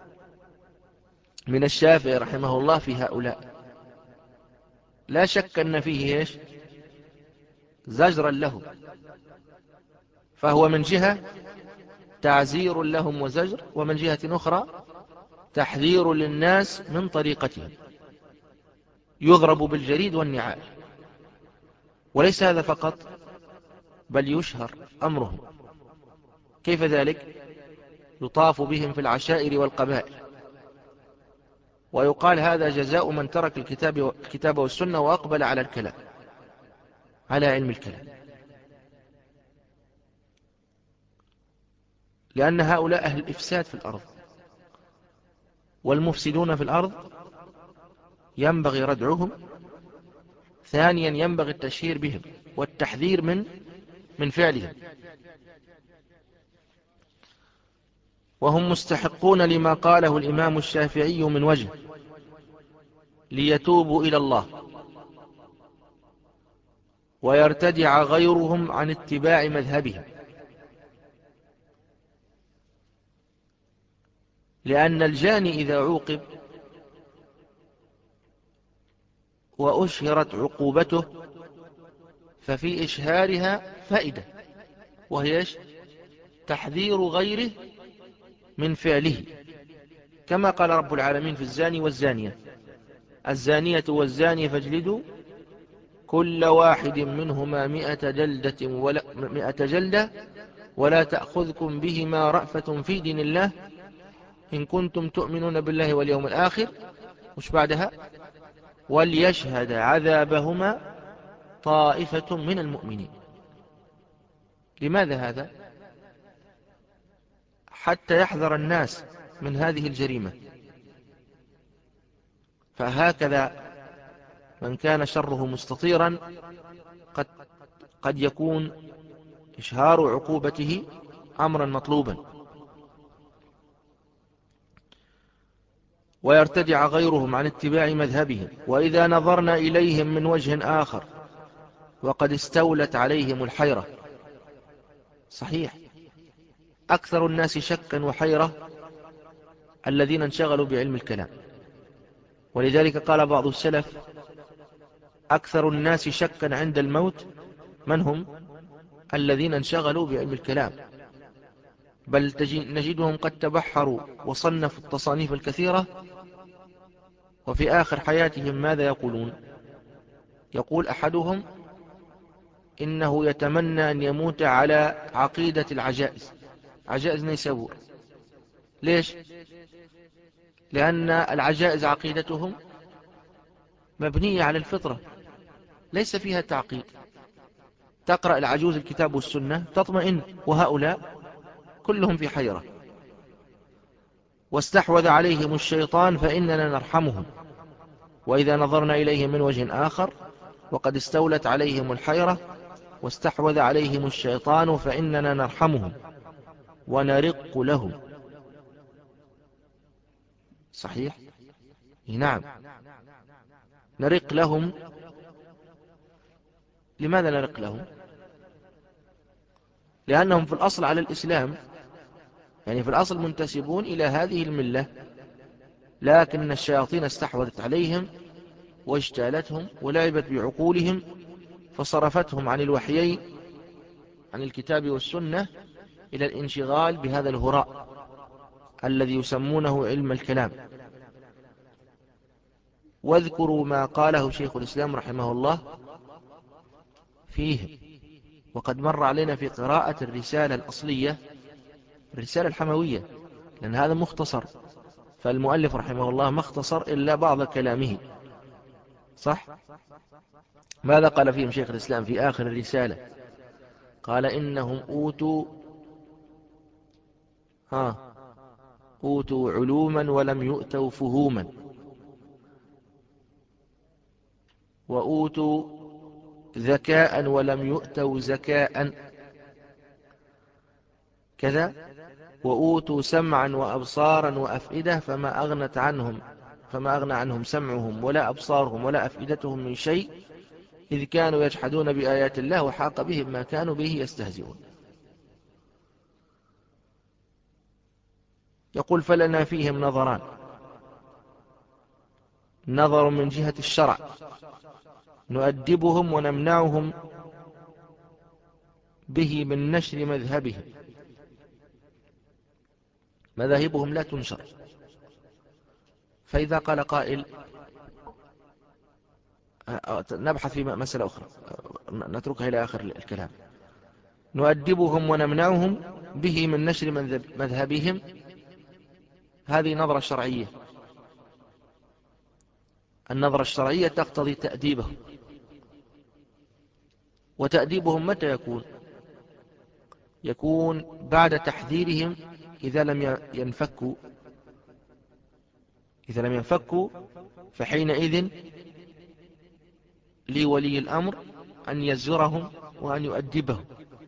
من الشافعي رحمه الله في هؤلاء لا شك أن فيه إيش؟ زجرا لهم، فهو من جهة تعزير لهم وزجر، ومن جهة أخرى تحذير للناس من طريقتهم. يضرب بالجريد والنعال. وليس هذا فقط، بل يشهر أمرهم. كيف ذلك؟ يطاف بهم في العشائر والقبائل، ويقال هذا جزاء من ترك الكتاب الكتاب والسنة وأقبل على الكلام، على علم الكلام. لأن هؤلاء أهل الإفساد في الأرض، والمفسدون في الأرض ينبغي ردعهم. ثانيا ينبغي التشهير بهم والتحذير من من فعلهم، وهم مستحقون لما قاله الإمام الشافعي من وجه: ليتوبوا إلى الله ويرتدع غيرهم عن اتباع مذهبهم. لأن الجاني إذا عوقب وأشهرت عقوبته ففي إشهارها فائدة، وهي تحذير غيره من فعله، كما قال رب العالمين في الزاني والزانية: الزانية والزاني فاجلدوا كل واحد منهما مئة جلدة ولا, مئة جلدة ولا تأخذكم بهما رأفة في دين الله إن كنتم تؤمنون بالله واليوم الآخر. مش بعدها: وليشهد عذابهما طائفة من المؤمنين. لماذا هذا؟ حتى يحذر الناس من هذه الجريمة. فهكذا من كان شره مستطيرا قد, قد يكون إشهار عقوبته أمرا مطلوبا. ويرتدع غيرهم عن اتباع مذهبهم. وإذا نظرنا إليهم من وجه آخر وقد استولت عليهم الحيرة. صحيح، أكثر الناس شكا وحيرة الذين انشغلوا بعلم الكلام. ولذلك قال بعض السلف: أكثر الناس شكا عند الموت من هم؟ الذين انشغلوا بعلم الكلام. بل نجدهم قد تبحروا وصنفوا التصانيف الكثيرة، وفي آخر حياتهم ماذا يقولون؟ يقول أحدهم إنه يتمنى أن يموت على عقيدة العجائز، عجائز نيسابور. ليش؟ لأن العجائز عقيدتهم مبنية على الفطرة، ليس فيها تعقيد. تقرأ العجوز الكتاب والسنة تطمئن، وهؤلاء كلهم في حيرة. واستحوذ عليهم الشيطان فإننا نرحمهم. وإذا نظرنا إليهم من وجه آخر وقد استولت عليهم الحيرة واستحوذ عليهم الشيطان فإننا نرحمهم ونرق لهم. صحيح؟ نعم، نرق لهم. لماذا نرق لهم؟ لأنهم في الأصل على الإسلام، يعني في الأصل منتسبون إلى هذه الملة، لكن الشياطين استحوذت عليهم واجتالتهم ولعبت بعقولهم فصرفتهم عن الوحيين، عن الكتاب والسنة، إلى الانشغال بهذا الهراء الذي يسمونه علم الكلام. واذكروا ما قاله شيخ الإسلام رحمه الله فيه، وقد مر علينا في قراءة الرسالة الأصلية، الرسالة الحموية، لأن هذا مختصر، فالمؤلف رحمه الله ما اختصر إلا بعض كلامه. صح؟ ماذا قال فيهم شيخ الإسلام في آخر الرسالة؟ قال إنهم أوتوا ها أوتوا علوما ولم يؤتوا فهوما، وأوتوا ذكاء ولم يؤتوا زكاء كذا، وأوتوا سمعا وأبصارا وأفئدة فما أغنت عنهم فما أغنى عنهم سمعهم ولا أبصارهم ولا أفئدتهم من شيء إذ كانوا يجحدون بآيات الله وحاق بهم ما كانوا به يستهزئون. يقول فلنا فيهم نظران: نظر من جهة الشرع نؤدبهم ونمنعهم به من نشر مذهبهم، مذاهبهم لا تنشر. فإذا قال قائل نبحث في مسألة أخرى نتركها إلى آخر الكلام. نؤدبهم ونمنعهم به من نشر مذهبهم، هذه نظرة شرعية. النظرة الشرعية تقتضي تأديبهم، وتأديبهم متى يكون؟ يكون بعد تحذيرهم إذا لم ينفكوا إذا لم ينفكوا فحينئذ لولي الأمر أن يزجرهم وأن يؤدبهم.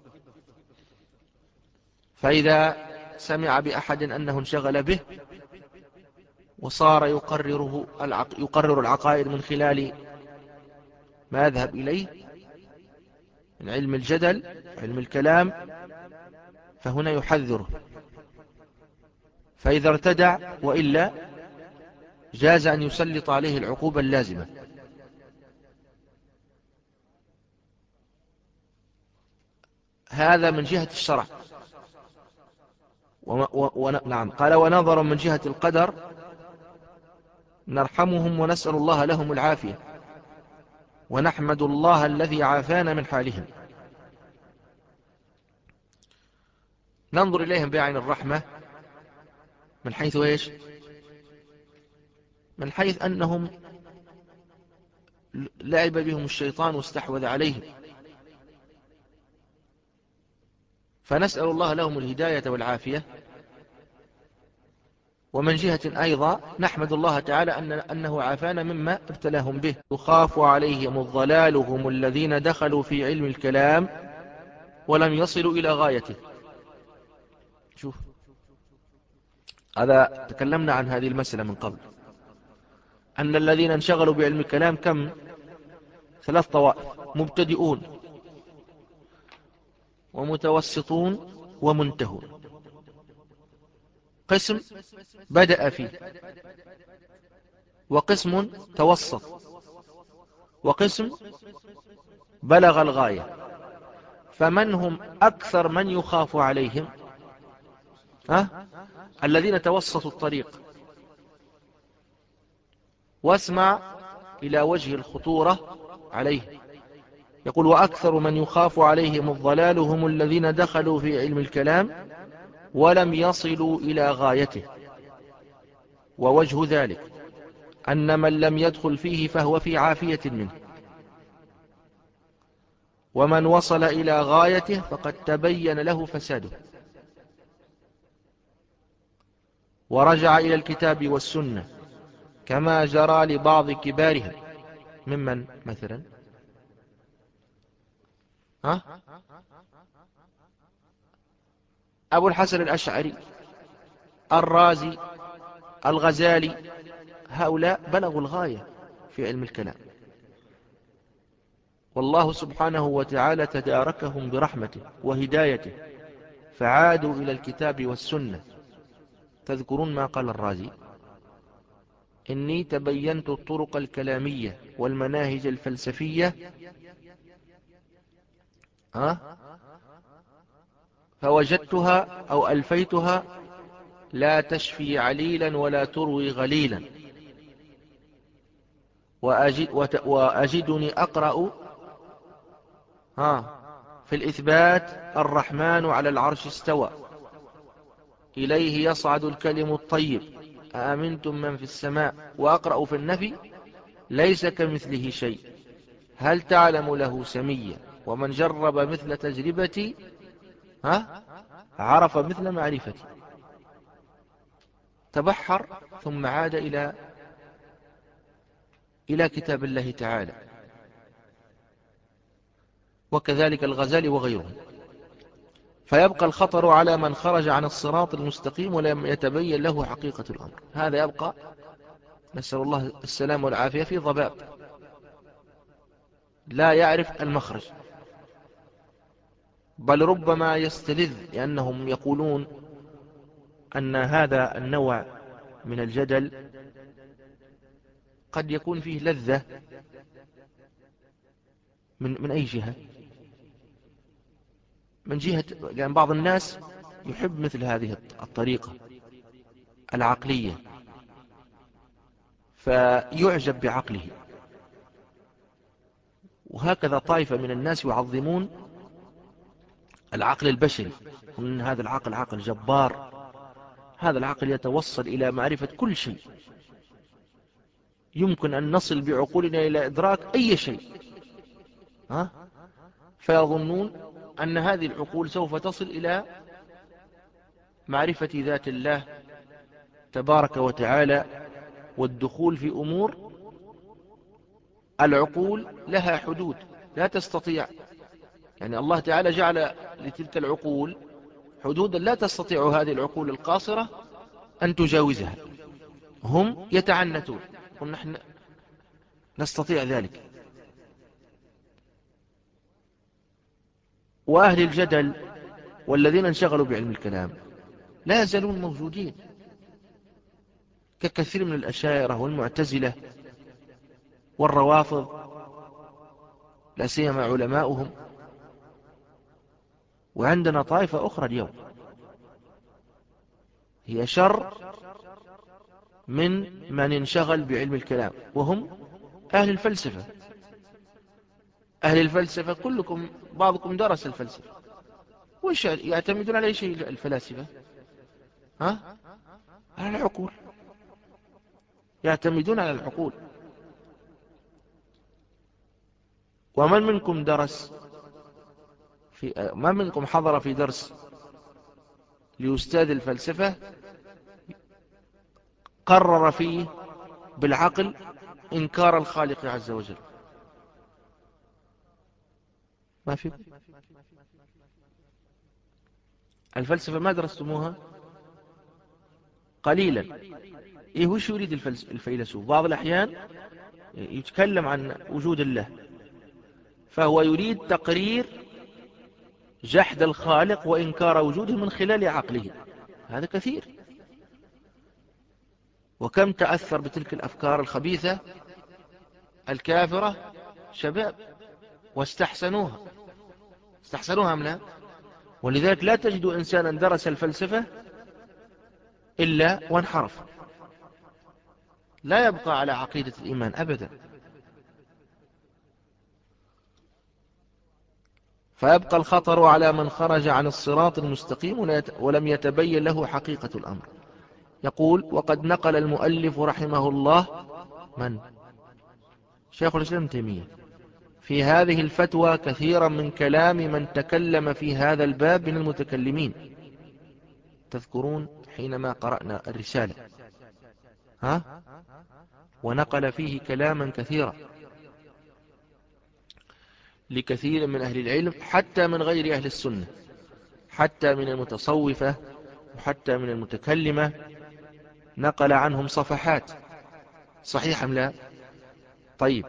فإذا سمع بأحد أنه انشغل به وصار يقرره العق... يقرر العقائد من خلال ما يذهب إليه من علم الجدل علم الكلام، فهنا يحذره. فإذا ارتدع وإلا جاز أن يسلط عليه العقوبة اللازمة. هذا من جهة الشرع. و... و... و... نعم قال ونظر من جهة القدر نرحمهم ونسأل الله لهم العافية ونحمد الله الذي عافانا من حالهم. ننظر إليهم بعين الرحمة من حيث إيش؟ من حيث أنهم لعب بهم الشيطان واستحوذ عليهم، فنسأل الله لهم الهداية والعافية. ومن جهة أيضا نحمد الله تعالى أن أنه عافانا مما ابتلاهم به. يخاف عليهم الضلال هم الذين دخلوا في علم الكلام ولم يصلوا إلى غايته. شوف، هذا تكلمنا عن هذه المسألة من قبل، أن الذين انشغلوا بعلم الكلام كم؟ ثلاث طوائف: مبتدئون ومتوسطون ومنتهون. قسم بدأ فيه، وقسم توسط، وقسم بلغ الغاية. فمن هم أكثر من يخاف عليهم؟ ها؟ الذين توسطوا الطريق. واسمع إلى وجه الخطورة عليه، يقول وأكثر من يخاف عليهم الضلال هم الذين دخلوا في علم الكلام ولم يصلوا إلى غايته. ووجه ذلك أن من لم يدخل فيه فهو في عافية منه، ومن وصل إلى غايته فقد تبين له فساده ورجع إلى الكتاب والسنة، كما جرى لبعض كبارهم. ممن مثلا؟ ها؟ أبو الحسن الأشعري، الرازي، الغزالي، هؤلاء بلغوا الغاية في علم الكلام، والله سبحانه وتعالى تداركهم برحمته وهدايته فعادوا إلى الكتاب والسنة. تذكرون ما قال الرازي؟ إني تبينت الطرق الكلامية والمناهج الفلسفية ها؟ فوجدتها أو ألفيتها لا تشفي عليلا ولا تروي غليلا، وأجد وأجدني أقرأ ها في الإثبات الرحمن على العرش استوى، إليه يصعد الكلم الطيب، أأمنتم من في السماء، وأقرأ في النفي ليس كمثله شيء، هل تعلم له سميا، ومن جرب مثل تجربتي ها عرف مثل معرفتي. تبحر ثم عاد إلى إلى كتاب الله تعالى. وكذلك الغزالي وغيره. فيبقى الخطر على من خرج عن الصراط المستقيم ولم يتبين له حقيقة الأمر. هذا يبقى نسأل الله السلام والعافية في ضباب، لا يعرف المخرج، بل ربما يستلذ، لأنهم يقولون أن هذا النوع من الجدل قد يكون فيه لذة من من أي جهة؟ من جهة يعني بعض الناس يحب مثل هذه الطريقة العقلية، فيعجب بعقله وهكذا طائفة من الناس يعظمون العقل البشري، ومن هذا العقل عقل جبار، هذا العقل يتوصل إلى معرفة كل شيء، يمكن أن نصل بعقولنا إلى إدراك أي شيء، ها؟ فيظنون أن هذه العقول سوف تصل إلى معرفة ذات الله تبارك وتعالى، والدخول في أمور العقول لها حدود لا تستطيع، يعني الله تعالى جعل لتلك العقول حدودا لا تستطيع هذه العقول القاصرة أن تجاوزها، هم يتعنتون، ونحن نستطيع ذلك. وأهل الجدل والذين انشغلوا بعلم الكلام لا يزالون موجودين، ككثير من الأشاعرة والمعتزلة والروافض، لا سيما علماؤهم. وعندنا طائفة أخرى اليوم هي شر من من انشغل بعلم الكلام، وهم أهل الفلسفة. أهل الفلسفة كلكم بعضكم درس الفلسفة، وش يعتمدون على أي شيء الفلاسفة؟ ها؟ على العقول، يعتمدون على العقول. ومن منكم درس في ما منكم حضر في درس لأستاذ الفلسفة قرر فيه بالعقل إنكار الخالق عز وجل؟ ما في. الفلسفة ما درستموها قليلا. إيه وش يريد الفيلسوف؟ بعض الأحيان يتكلم عن وجود الله، فهو يريد تقرير جحد الخالق وإنكار وجوده من خلال عقله. هذا كثير. وكم تأثر بتلك الأفكار الخبيثة الكافرة شباب واستحسنوها، استحسنوها أم لا؟ ولذلك لا تجد إنسانا درس الفلسفة إلا وانحرف، لا يبقى على عقيدة الإيمان أبدا. فيبقى الخطر على من خرج عن الصراط المستقيم ولم يتبين له حقيقة الأمر. يقول: وقد نقل المؤلف رحمه الله، من؟ شيخ الإسلام ابن تيمية، في هذه الفتوى كثيرا من كلام من تكلم في هذا الباب من المتكلمين. تذكرون حينما قرأنا الرسالة، ها؟ ونقل فيه كلاما كثيرا لكثير من أهل العلم، حتى من غير أهل السنة، حتى من المتصوفة وحتى من المتكلمة، نقل عنهم صفحات. صحيح أم لا؟ طيب،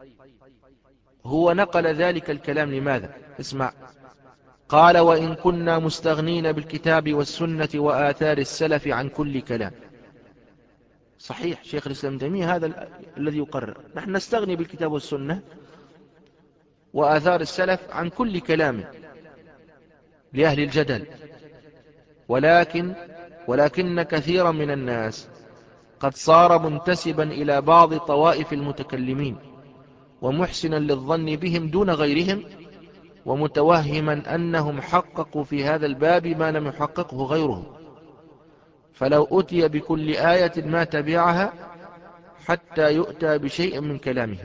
هو نقل ذلك الكلام لماذا؟ اسمع. قال: وإن كنا مستغنين بالكتاب والسنة وآثار السلف عن كل كلام. صحيح، شيخ الإسلام ابن تيمية هذا ال... الذي يقرر، نحن نستغني بالكتاب والسنة وآثار السلف عن كل كلام لأهل الجدل، ولكن ولكن كثيرا من الناس قد صار منتسبا إلى بعض طوائف المتكلمين، ومحسنا للظن بهم دون غيرهم، ومتوهما أنهم حققوا في هذا الباب ما لم يحققه غيرهم، فلو أتي بكل آية ما تبعها حتى يؤتى بشيء من كلامهم.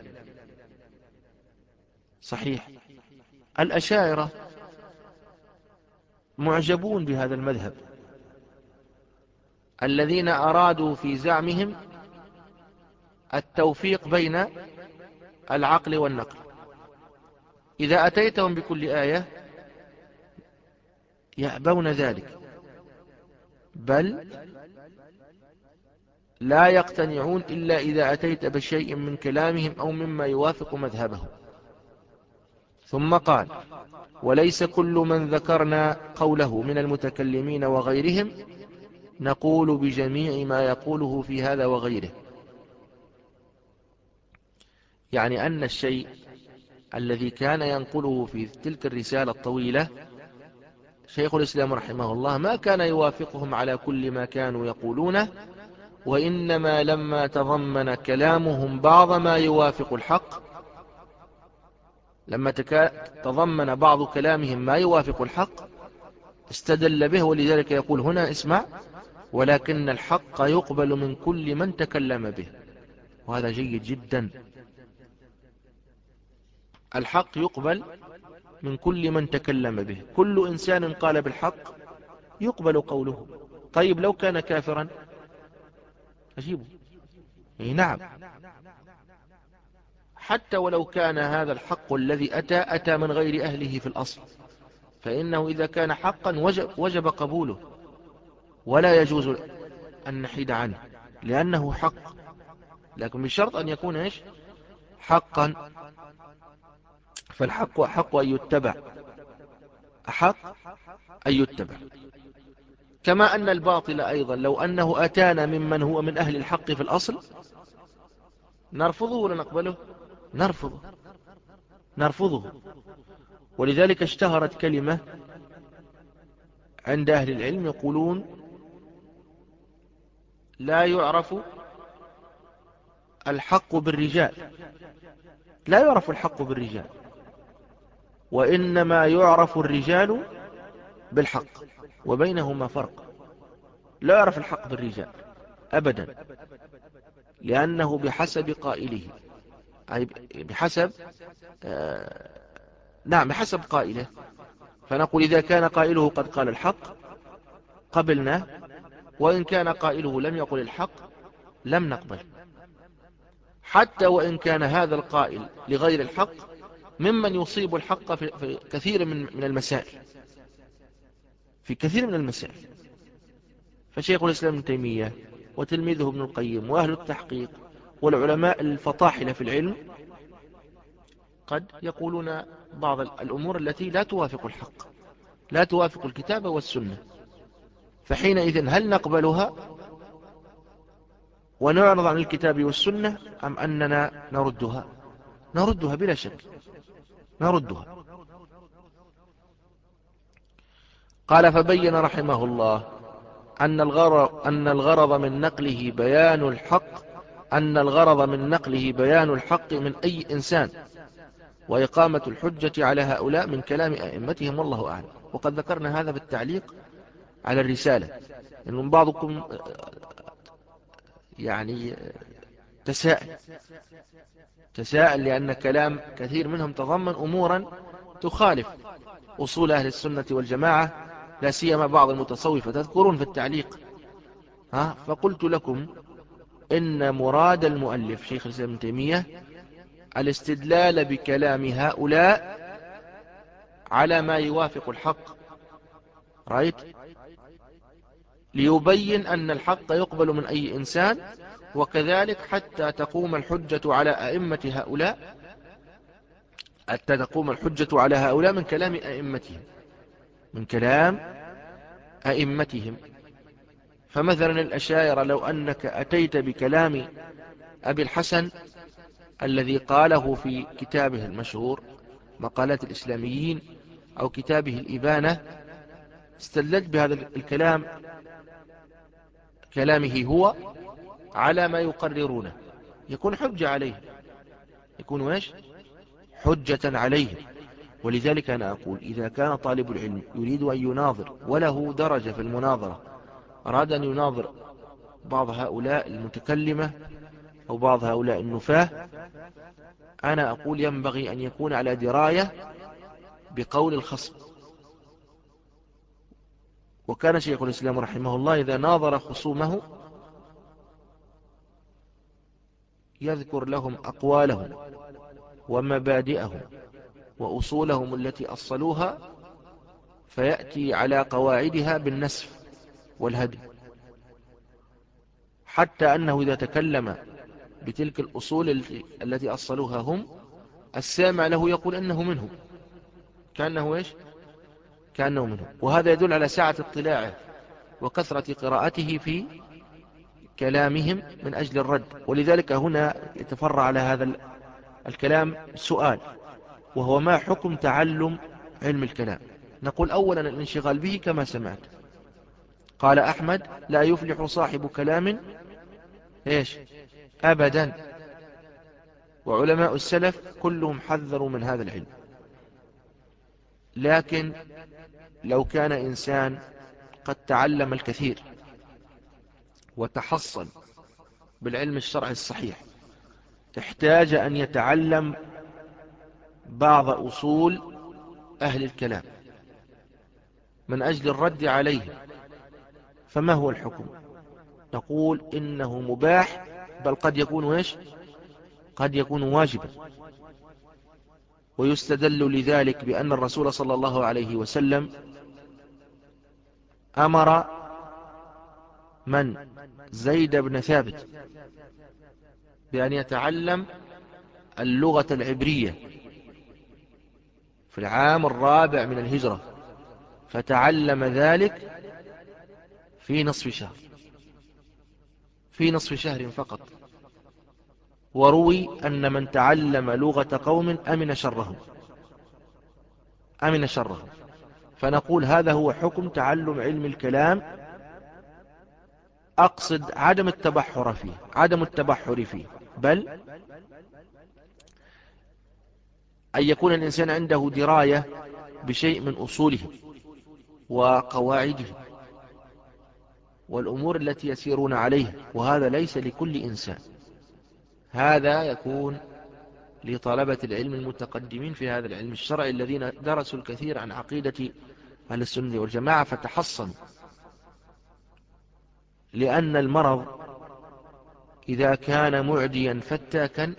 صحيح، الأشاعرة معجبون بهذا المذهب، الذين أرادوا في زعمهم التوفيق بين العقل والنقل. إذا أتيتهم بكل آية يأبون ذلك، بل لا يقتنعون إلا إذا أتيت بشيء من كلامهم أو مما يوافق مذهبهم. ثم قال: وليس كل من ذكرنا قوله من المتكلمين وغيرهم نقول بجميع ما يقوله في هذا وغيره. يعني أن الشيء الذي كان ينقله في تلك الرسالة الطويلة شيخ الإسلام رحمه الله ما كان يوافقهم على كل ما كانوا يقولونه، وإنما لما تضمن كلامهم بعض ما يوافق الحق لما تضمن بعض كلامهم ما يوافق الحق استدل به، ولذلك يقول هنا اسمع: ولكن الحق يقبل من كل من تكلم به. وهذا جيد جدا. الحق يقبل من كل من تكلم به، كل إنسان قال بالحق يقبل قوله. طيب لو كان كافرا أجيبه؟ إيه نعم، حتى ولو كان هذا الحق الذي أتى أتى من غير أهله في الأصل، فإنه إذا كان حقا وجب, وجب قبوله، ولا يجوز أن نحيد عنه لأنه حق، لكن بشرط أن يكون إيش؟ حقا. فالحق أحق أن يتبع، أحق أن يتبع. كما أن الباطل أيضا لو أنه أتانا ممن هو من أهل الحق في الأصل نرفضه ولا نقبله؟ نرفضه نرفضه. ولذلك اشتهرت كلمة عند أهل العلم يقولون: لا يعرف الحق بالرجال، لا يعرف الحق بالرجال، وإنما يعرف الرجال بالحق، وبينهما فرق. لا يعرف الحق بالرجال أبدا، لأنه بحسب قائله، أي بحسب آه نعم بحسب قائله. فنقول إذا كان قائله قد قال الحق قبلنا، وإن كان قائله لم يقل الحق لم نقبل، حتى وإن كان هذا القائل لغير الحق ممن يصيب الحق في كثير من المسائل، في كثير من المسائل. فشيخ الإسلام ابن تيمية وتلميذه ابن القيم وأهل التحقيق والعلماء الفطاحلة في العلم قد يقولون بعض الأمور التي لا توافق الحق، لا توافق الكتاب والسنة، فحينئذ هل نقبلها ونعرض عن الكتاب والسنة أم أننا نردها؟ نردها بلا شك، نردها. قال: فبين رحمه الله أن الغرض, أن الغرض من نقله بيان الحق أن الغرض من نقله بيان الحق من أي إنسان، وإقامة الحجة على هؤلاء من كلام أئمتهم، والله أعلم. وقد ذكرنا هذا بالتعليق على الرسالة، أن بعضكم يعني تساءل تساءل لأن كلام كثير منهم تضمن أمورا تخالف أصول أهل السنة والجماعة، لا سيما بعض المتصوفة. تذكرون في التعليق ها فقلت لكم إن مراد المؤلف شيخ الإسلام ابن تيمية الاستدلال بكلام هؤلاء على ما يوافق الحق، رأيت؟ ليبين أن الحق يقبل من أي إنسان، وكذلك حتى تقوم الحجة على أئمة هؤلاء حتى تقوم الحجة على هؤلاء من كلام أئمتهم من كلام أئمتهم. فمثلا الأشاعرة لو أنك أتيت بكلام أبي الحسن الذي قاله في كتابه المشهور مقالات الإسلاميين أو كتابه الإبانة، استدلت بهذا الكلام كلامه هو على ما يقررونه، يكون حجة عليه، يكون ويش حجة عليه. ولذلك أنا أقول إذا كان طالب العلم يريد أن يناظر وله درجة في المناظرة، أراد أن يناظر بعض هؤلاء المتكلمة أو بعض هؤلاء النفاة، أنا أقول ينبغي أن يكون على دراية بقول الخصم. وكان شيخ الإسلام رحمه الله إذا ناظر خصومه يذكر لهم أقوالهم ومبادئهم وأصولهم التي أصلوها، فيأتي على قواعدها بالنسف والهدم، حتى أنه إذا تكلم بتلك الأصول التي أصلوها هم، السامع له يقول أنه منهم، كأنه إيش كأنه منهم. وهذا يدل على سعة اطلاعه وكثرة قراءته في كلامهم من أجل الرد. ولذلك هنا يتفرع على هذا الكلام سؤال، وهو ما حكم تعلم علم الكلام؟ نقول أولا الانشغال به كما سمعت. قال أحمد: لا يفلح صاحب كلام إيش أبدا وعلماء السلف كلهم حذروا من هذا العلم. لكن لو كان إنسان قد تعلم الكثير وتحصل بالعلم الشرعي الصحيح، احتاج أن يتعلم بعض أصول أهل الكلام من أجل الرد عليه، فما هو الحكم؟ نقول إنه مباح، بل قد يكون إيش؟ قد يكون واجبا. ويستدل لذلك بأن الرسول صلى الله عليه وسلم أمر من؟ زيد بن ثابت بأن يتعلم اللغة العبرية في العام الرابع من الهجرة، فتعلم ذلك في نصف شهر، في نصف شهر فقط. وروي أن من تعلم لغة قوم أمن شرهم، أمن شرهم. فنقول هذا هو حكم تعلم علم الكلام. أقصد عدم التبحر فيه، عدم التبحر فيه، بل أن يكون الإنسان عنده دراية بشيء من أصوله وقواعده والأمور التي يسيرون عليها، وهذا ليس لكل إنسان. هذا يكون لطلبة العلم المتقدمين في هذا العلم الشرعي الذين درسوا الكثير عن عقيدة أهل السنة والجماعة فتحصنوا. لأن المرض إذا كان معديا فتاكا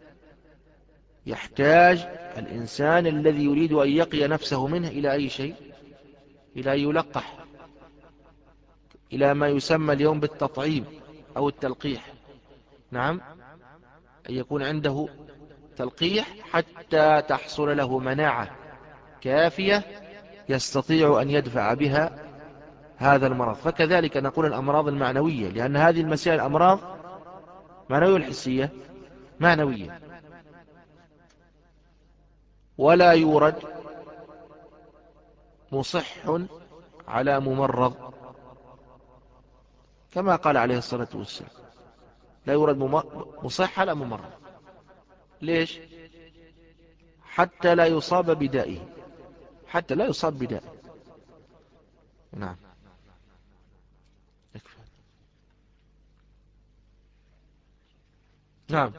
يحتاج الإنسان الذي يريد أن يقي نفسه منه إلى أي شيء؟ إلى أن يلقح، إلى ما يسمى اليوم بالتطعيم أو التلقيح. نعم، أن يكون عنده تلقيح حتى تحصل له مناعة كافية يستطيع أن يدفع بها هذا المرض. فكذلك نقول الأمراض المعنوية، لأن هذه المسائل أمراض معنوية الحسية معنوية. ولا يورد مصح على ممرض كما قال عليه الصلاة والسلام، لا يورد مصح على ممرض. ليش؟ حتى لا يصاب بدائه، حتى لا يصاب بدائه. نعم، يكفي. نعم.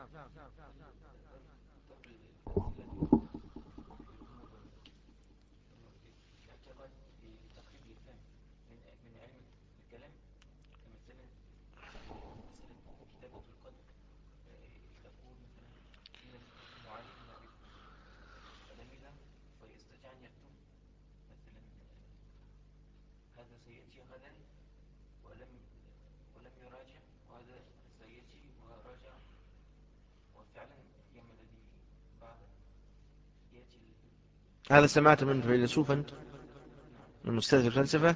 هذا سمعت من فيلسوف أنت؟ من أستاذ الفلسفة؟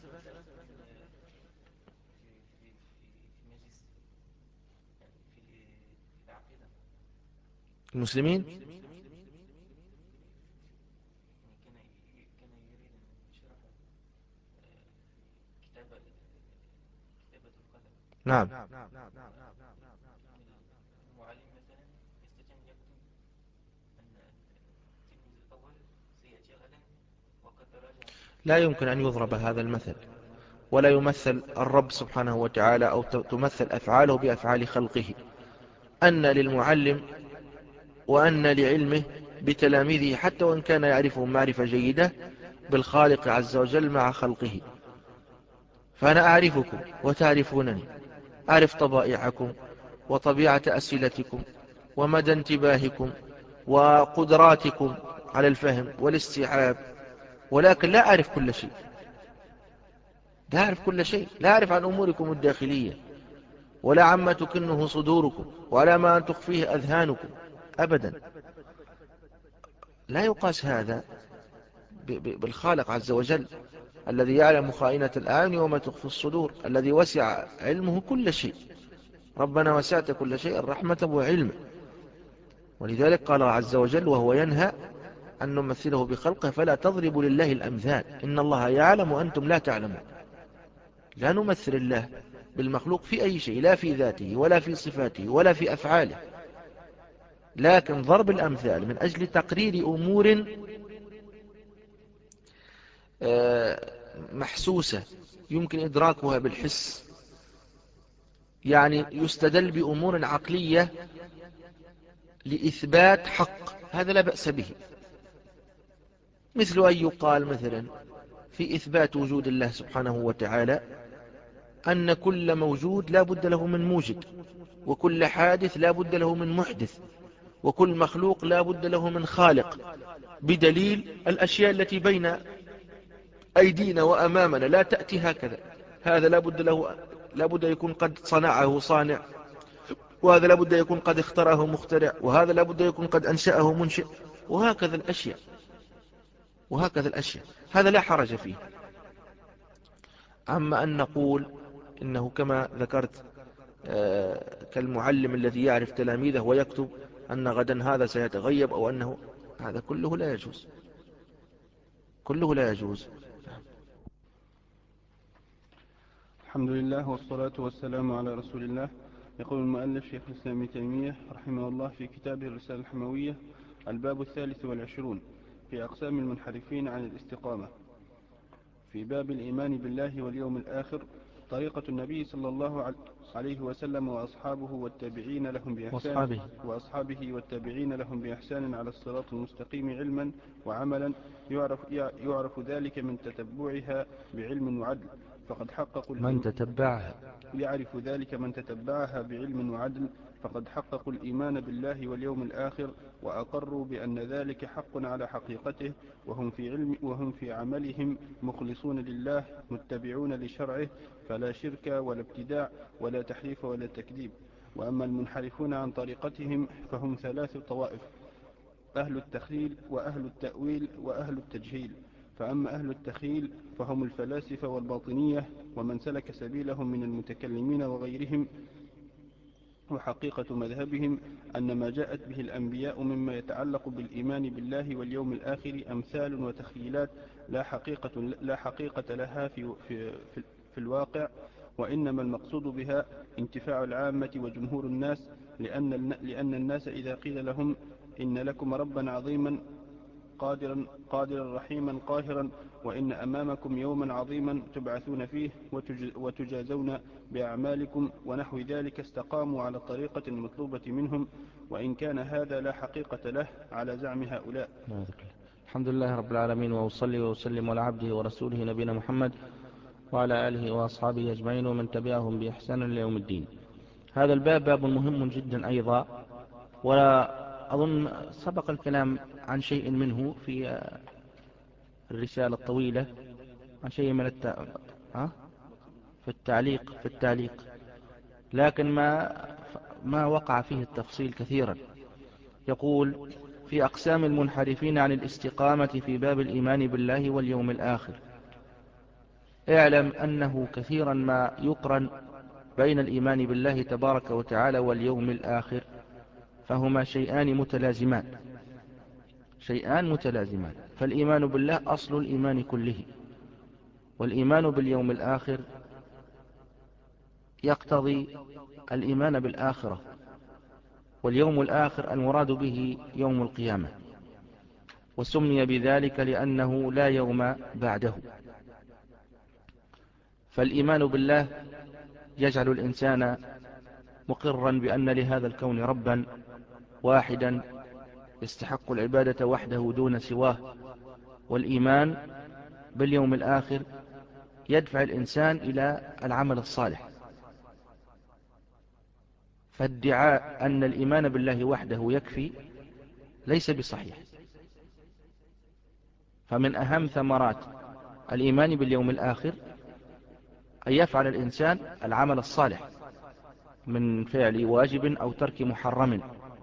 المسلمين؟ نعم. لا يمكن أن يضرب هذا المثل، ولا يمثل الرب سبحانه وتعالى أو تمثل أفعاله بأفعال خلقه. أن للمعلم وأن لعلمه بتلاميذه حتى وإن كان يعرفهم معرفة جيدة بالخالق عز وجل مع خلقه. فأنا أعرفكم وتعرفونني، أعرف طبائعكم وطبيعة أسئلتكم ومدى انتباهكم وقدراتكم على الفهم والاستيعاب، ولكن لا أعرف كل شيء، لا أعرف كل شيء، لا أعرف عن أموركم الداخلية ولا عما تكنه صدوركم ولا ما أن تخفيه أذهانكم أبدا. لا يقاس هذا بالخالق عز وجل الذي يعلم خائنة الأعين وما تخفي الصدور، الذي وسع علمه كل شيء. ربنا وسعت كل شيء رحمة وعلم، ولذلك قال عز وجل وهو ينهى أن نمثله بخلقه فلا تضربوا لله الأمثال إن الله يعلم وأنتم لا تعلمون. لا نمثل الله بالمخلوق في أي شيء، لا في ذاته ولا في صفاته ولا في أفعاله. لكن ضرب الأمثال من أجل تقرير أمور محسوسة يمكن إدراكها بالحس، يعني يستدل بأمور عقلية لإثبات حق، هذا لا بأس به. مثل أن يقال مثلا في إثبات وجود الله سبحانه وتعالى أن كل موجود لا بد له من موجد، وكل حادث لا بد له من محدث، وكل مخلوق لا بد له من خالق، بدليل الأشياء التي بين أيدينا وأمامنا لا تأتي هكذا، هذا لا بد له لا بد يكون قد صنعه صانع، وهذا لا بد يكون قد اخترعه مخترع، وهذا لا بد يكون قد أنشأه منشئ، وهكذا الأشياء وهكذا الأشياء هذا لا حرج فيه. أما أن نقول إنه كما ذكرت كالمعلم الذي يعرف تلاميذه ويكتب أن غدا هذا سيتغيب، أو أنه هذا كله لا يجوز، كله لا يجوز. الحمد لله والصلاة والسلام على رسول الله. يقول المؤلف شيخ الإسلام ابن تيمية رحمه الله في كتابه الرسالة الحموية: الباب الثالث والعشرون في أقسام المنحرفين عن الاستقامة. في باب الإيمان بالله واليوم الآخر، طريقة النبي صلى الله عليه وسلم وأصحابه والتابعين لهم بإحسان وأصحابه, وأصحابه والتابعين لهم بإحسان على الصراط المستقيم علما وعملا، يعرف, يعرف ذلك من تتبعها بعلم وعدل، فقد حققوا من تتبعها يعرف ذلك من تتبعها بعلم وعدل فقد حققوا الإيمان بالله واليوم الآخر، وأقروا بأن ذلك حق على حقيقته، وهم في, علم وهم في عملهم مخلصون لله متبعون لشرعه، فلا شرك ولا ابتداع ولا تحريف ولا تكذيب. وأما المنحرفون عن طريقتهم فهم ثلاث طوائف: أهل التخيل وأهل التأويل وأهل التجهيل. فأما أهل التخيل فهم الفلاسفة والباطنية ومن سلك سبيلهم من المتكلمين وغيرهم، وحقيقة مذهبهم أن ما جاءت به الأنبياء مما يتعلق بالإيمان بالله واليوم الآخر أمثال وتخيلات لا حقيقة, لا حقيقة لها في, في, في, في الواقع، وإنما المقصود بها انتفاع العامة وجمهور الناس، لأن, لأن الناس إذا قيل لهم إن لكم ربا عظيما قادرا, قادرا رحيما قاهرا، وإن أمامكم يوما عظيما تبعثون فيه وتجازون بأعمالكم ونحو ذلك، استقاموا على الطريقة المطلوبة منهم، وإن كان هذا لا حقيقة له على زعم هؤلاء. الحمد لله رب العالمين، وأصلي وأسلم على عبده ورسوله نبينا محمد وعلى آله وأصحابه أجمعين ومن تبعهم بإحسان ليوم الدين. هذا الباب باب مهم جدا أيضا، وأظن سبق الكلام عن شيء منه في الرسالة الطويلة، عن شيء من الت... ها؟ في التعليق في التعليق لكن ما ما وقع فيه التفصيل كثيرا. يقول: في أقسام المنحرفين عن الاستقامة في باب الإيمان بالله واليوم الآخر، اعلم أنه كثيرا ما يقرن بين الإيمان بالله تبارك وتعالى واليوم الآخر، فهما شيئان متلازمان شيئان متلازمان فالإيمان بالله أصل الإيمان كله، والإيمان باليوم الآخر يقتضي الإيمان بالآخرة، واليوم الآخر المراد به يوم القيامة، وسمي بذلك لأنه لا يوم بعده. فالإيمان بالله يجعل الإنسان مقرا بأن لهذا الكون ربا واحدا يستحق العبادة وحده دون سواه، والإيمان باليوم الآخر يدفع الإنسان إلى العمل الصالح. فادعاء أن الإيمان بالله وحده يكفي ليس بصحيح. فمن أهم ثمرات الإيمان باليوم الآخر أن يفعل الإنسان العمل الصالح من فعل واجب أو ترك محرم،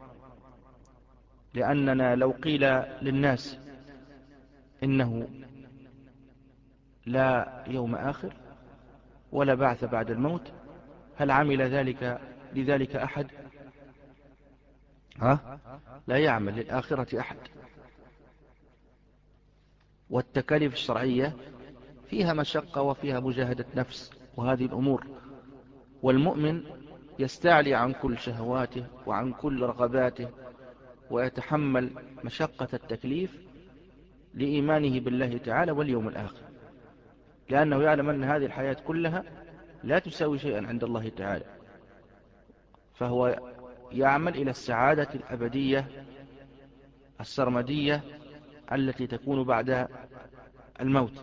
لأننا لو قيل للناس إنه لا يوم آخر ولا بعث بعد الموت، هل عمل ذلك لذلك أحد؟ ها؟ لا يعمل للآخرة أحد. والتكاليف الشرعية فيها مشقة وفيها مجاهدة نفس وهذه الأمور، والمؤمن يستعلي عن كل شهواته وعن كل رغباته ويتحمل مشقة التكليف لإيمانه بالله تعالى واليوم الآخر، لأنه يعلم أن هذه الحياة كلها لا تساوي شيئا عند الله تعالى، فهو يعمل إلى السعادة الأبدية السرمدية التي تكون بعد الموت.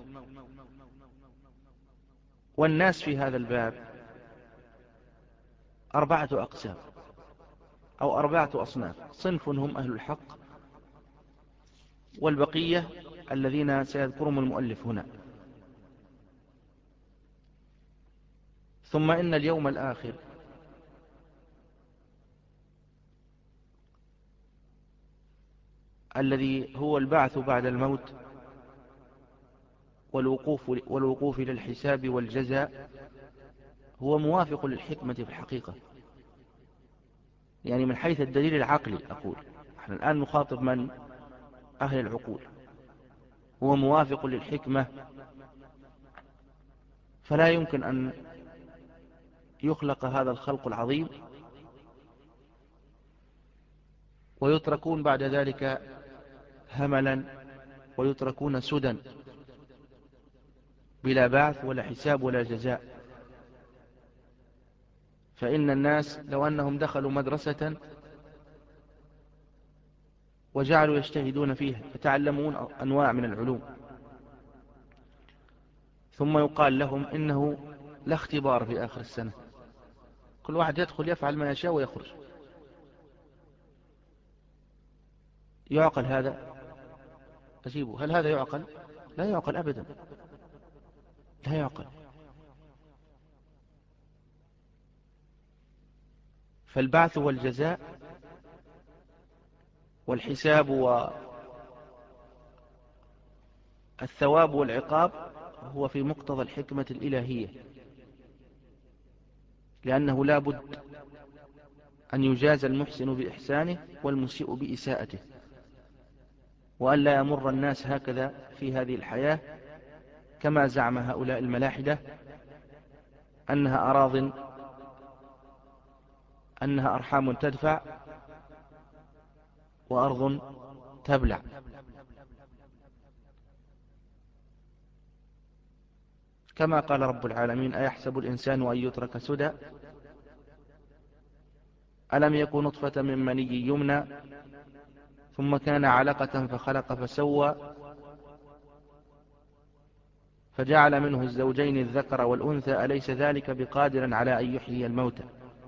والناس في هذا الباب أربعة أقسام أو أربعة أصناف. صنف هم أهل الحق، والبقية الذين سيذكرهم المؤلف هنا. ثم إن اليوم الآخر الذي هو البعث بعد الموت والوقوف, والوقوف للحساب والجزاء هو موافق للحكمة في الحقيقة، يعني من حيث الدليل العقلي أقول، احنا الآن نخاطب من؟ أهل العقول. هو موافق للحكمة، فلا يمكن أن يخلق هذا الخلق العظيم ويتركون بعد ذلك هملا ويتركون سدى بلا بعث ولا حساب ولا جزاء. فإن الناس لو أنهم دخلوا مدرسة وجعلوا يجتهدون فيها يتعلمون أنواع من العلوم، ثم يقال لهم إنه لا اختبار في آخر السنة، كل واحد يدخل يفعل ما يشاء ويخرج، يعقل هذا؟ أجيبه، هل هذا يعقل؟ لا يعقل أبدا، لا يعقل. فالبعث والجزاء والحساب والثواب والعقاب هو في مقتضى الحكمة الإلهية، لأنه لا بد أن يجاز المحسن بإحسانه والمسيء بإساءته، وأن لا يمر الناس هكذا في هذه الحياة كما زعم هؤلاء الملاحدة أنها أراض، أنها أرحام تدفع وأرض تبلع. كما قال رب العالمين: أيحسب الإنسان أن يترك سدى ألم يكن نطفة من مني يمنى ثم كان علقة فخلق فسوى فجعل منه الزوجين الذكر والأنثى أليس ذلك بقادر على أن يحيي الموتى.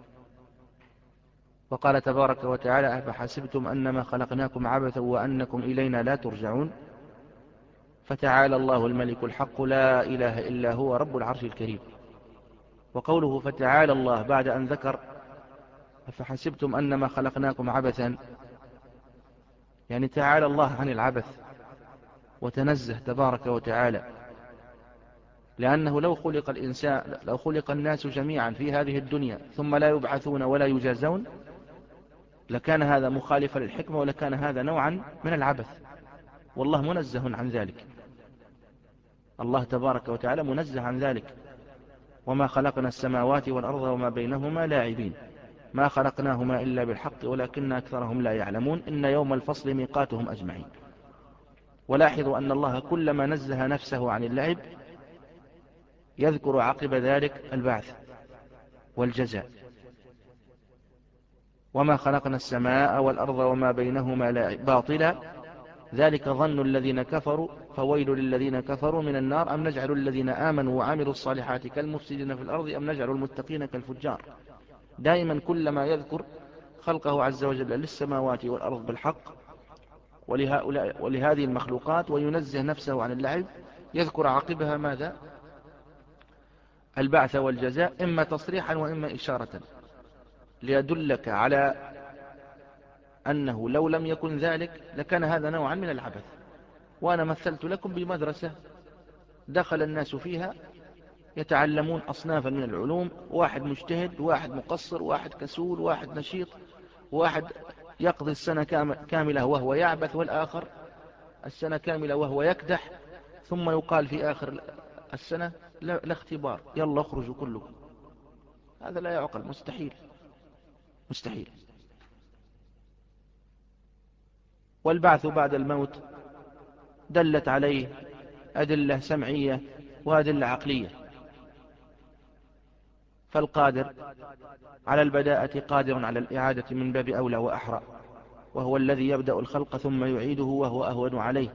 وقال تبارك وتعالى: أفحسبتم أنما خلقناكم عبثا وأنكم إلينا لا ترجعون. فتعالى الله الملك الحق لا إله إلا هو رب العرش الكريم. وقوله فتعالى الله بعد أن ذكر أفحسبتم أنما خلقناكم عبثا، يعني تعالى الله عن العبث وتنزه تبارك وتعالى، لأنه لو خلق الإنسان لو خلق الناس جميعا في هذه الدنيا ثم لا يبعثون ولا يجازون لكان هذا مخالفا للحكمة، ولكان هذا نوعا من العبث، والله منزه عن ذلك. الله تبارك وتعالى منزه عن ذلك: وما خلقنا السماوات والأرض وما بينهما لاعبين ما خلقناهما إلا بالحق ولكن أكثرهم لا يعلمون إن يوم الفصل ميقاتهم أجمعين. ولاحظوا أن الله كلما نزه نفسه عن اللعب يذكر عقب ذلك البعث والجزاء. وما خلقنا السماء والأرض وما بينهما باطلا ذلك ظن الذين كفروا فويل للذين كفروا من النار أم نجعل الذين آمنوا وعملوا الصالحات كالمفسدين في الأرض أم نجعل المتقين كالفجار. دائما كلما يذكر خلقه عز وجل للسماوات والأرض بالحق ولهؤلاء ولهذه المخلوقات وينزه نفسه عن اللعب يذكر عقبها ماذا؟ البعث والجزاء، إما تصريحا وإما إشارة، ليدلك على أنه لو لم يكن ذلك لكان هذا نوعا من العبث. وأنا مثلت لكم بمدرسة دخل الناس فيها يتعلمون أصنافا من العلوم، واحد مجتهد، واحد مقصر، واحد كسول، واحد نشيط، واحد يقضي السنة كاملة وهو يعبث، والآخر السنة كاملة وهو يكدح، ثم يقال في آخر السنة لا, لا اختبار، يلا اخرجوا كلكم. هذا لا يعقل، مستحيل مستحيل. والبعث بعد الموت دلت عليه أدلة سمعية وأدلة عقلية، فالقادر على البداءة قادر على الإعادة من باب أولى وأحرى، وهو الذي يبدأ الخلق ثم يعيده وهو أهون عليه.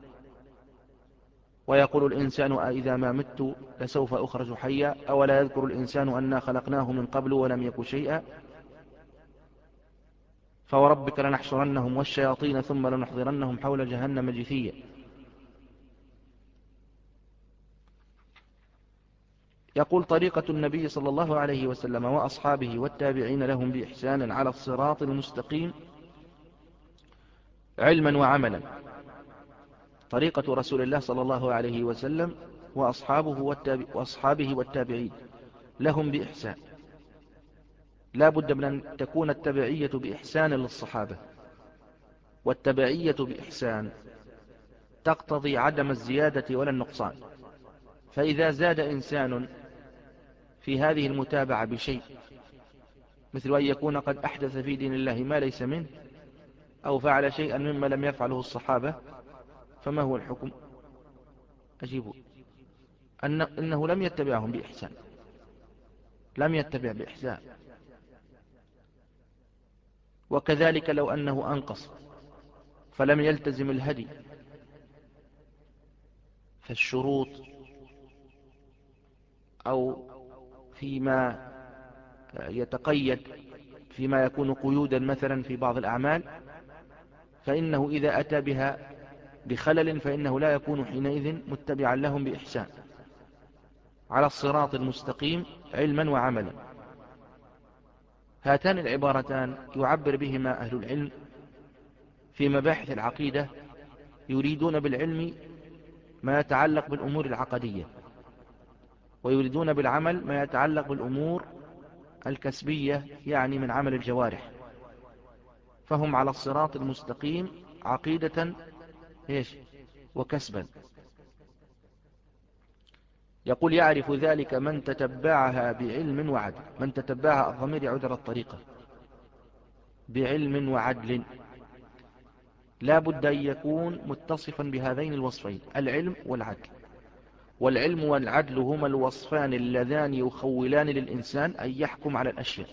ويقول الإنسان أإذا ما مت لسوف أخرج حيا، أولا يذكر الإنسان أنا خلقناه من قبل ولم يك شيئا. فوربك لنحشرنهم والشياطين ثم لنحضرنهم حول جهنم جثيا. يقول طريقة النبي صلى الله عليه وسلم وأصحابه والتابعين لهم بإحسان على الصراط المستقيم علما وعملا. طريقة رسول الله صلى الله عليه وسلم وأصحابه, والتابع وأصحابه والتابعين لهم بإحسان، لا بد من أن تكون التبعية بإحسان للصحابة، والتبعية بإحسان تقتضي عدم الزيادة ولا النقصان. فإذا زاد إنسان في هذه المتابعة بشيء، مثل أن يكون قد أحدث في دين الله ما ليس منه، أو فعل شيئا مما لم يفعله الصحابة، فما هو الحكم؟ أجيبوا أن إنه لم يتبعهم بإحسان، لم يتبع بإحسان. وكذلك لو أنه أنقص فلم يلتزم الهدي، فالشروط أو فيما يتقيد فيما يكون قيودا مثلا في بعض الأعمال، فإنه إذا أتى بها بخلل فإنه لا يكون حينئذ متبعا لهم بإحسان على الصراط المستقيم علما وعملا. هاتان العبارتان يعبر بهما أهل العلم في مباحث العقيدة، يريدون بالعلم ما يتعلق بالأمور العقدية، ويريدون بالعمل ما يتعلق بالأمور الكسبية، يعني من عمل الجوارح. فهم على الصراط المستقيم عقيدة إيش وكسبا. يقول يعرف ذلك من تتبعها بعلم وعدل. من تتبعها الضمير يعود على الطريقة بعلم وعدل، لا بد أن يكون متصفا بهذين الوصفين، العلم والعدل. والعلم والعدل هما الوصفان اللذان يخولان للإنسان أن يحكم على الأشياء.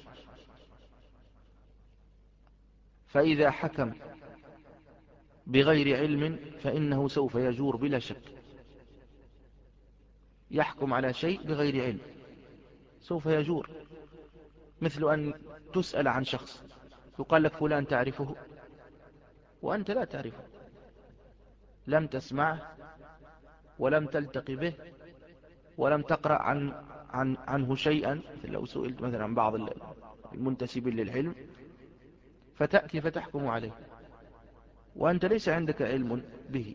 فإذا حكم بغير علم فإنه سوف يجور بلا شك. يحكم على شيء بغير علم سوف يجور، مثل أن تسأل عن شخص يقال لك فلان تعرفه وأنت لا تعرفه، لم تسمعه ولم تلتقي به ولم تقرأ عن عن عنه شيئا، مثل لو سئلت مثلا عن بعض المنتسبين للعلم فتأتي فتحكم عليه وأنت ليس عندك علم به.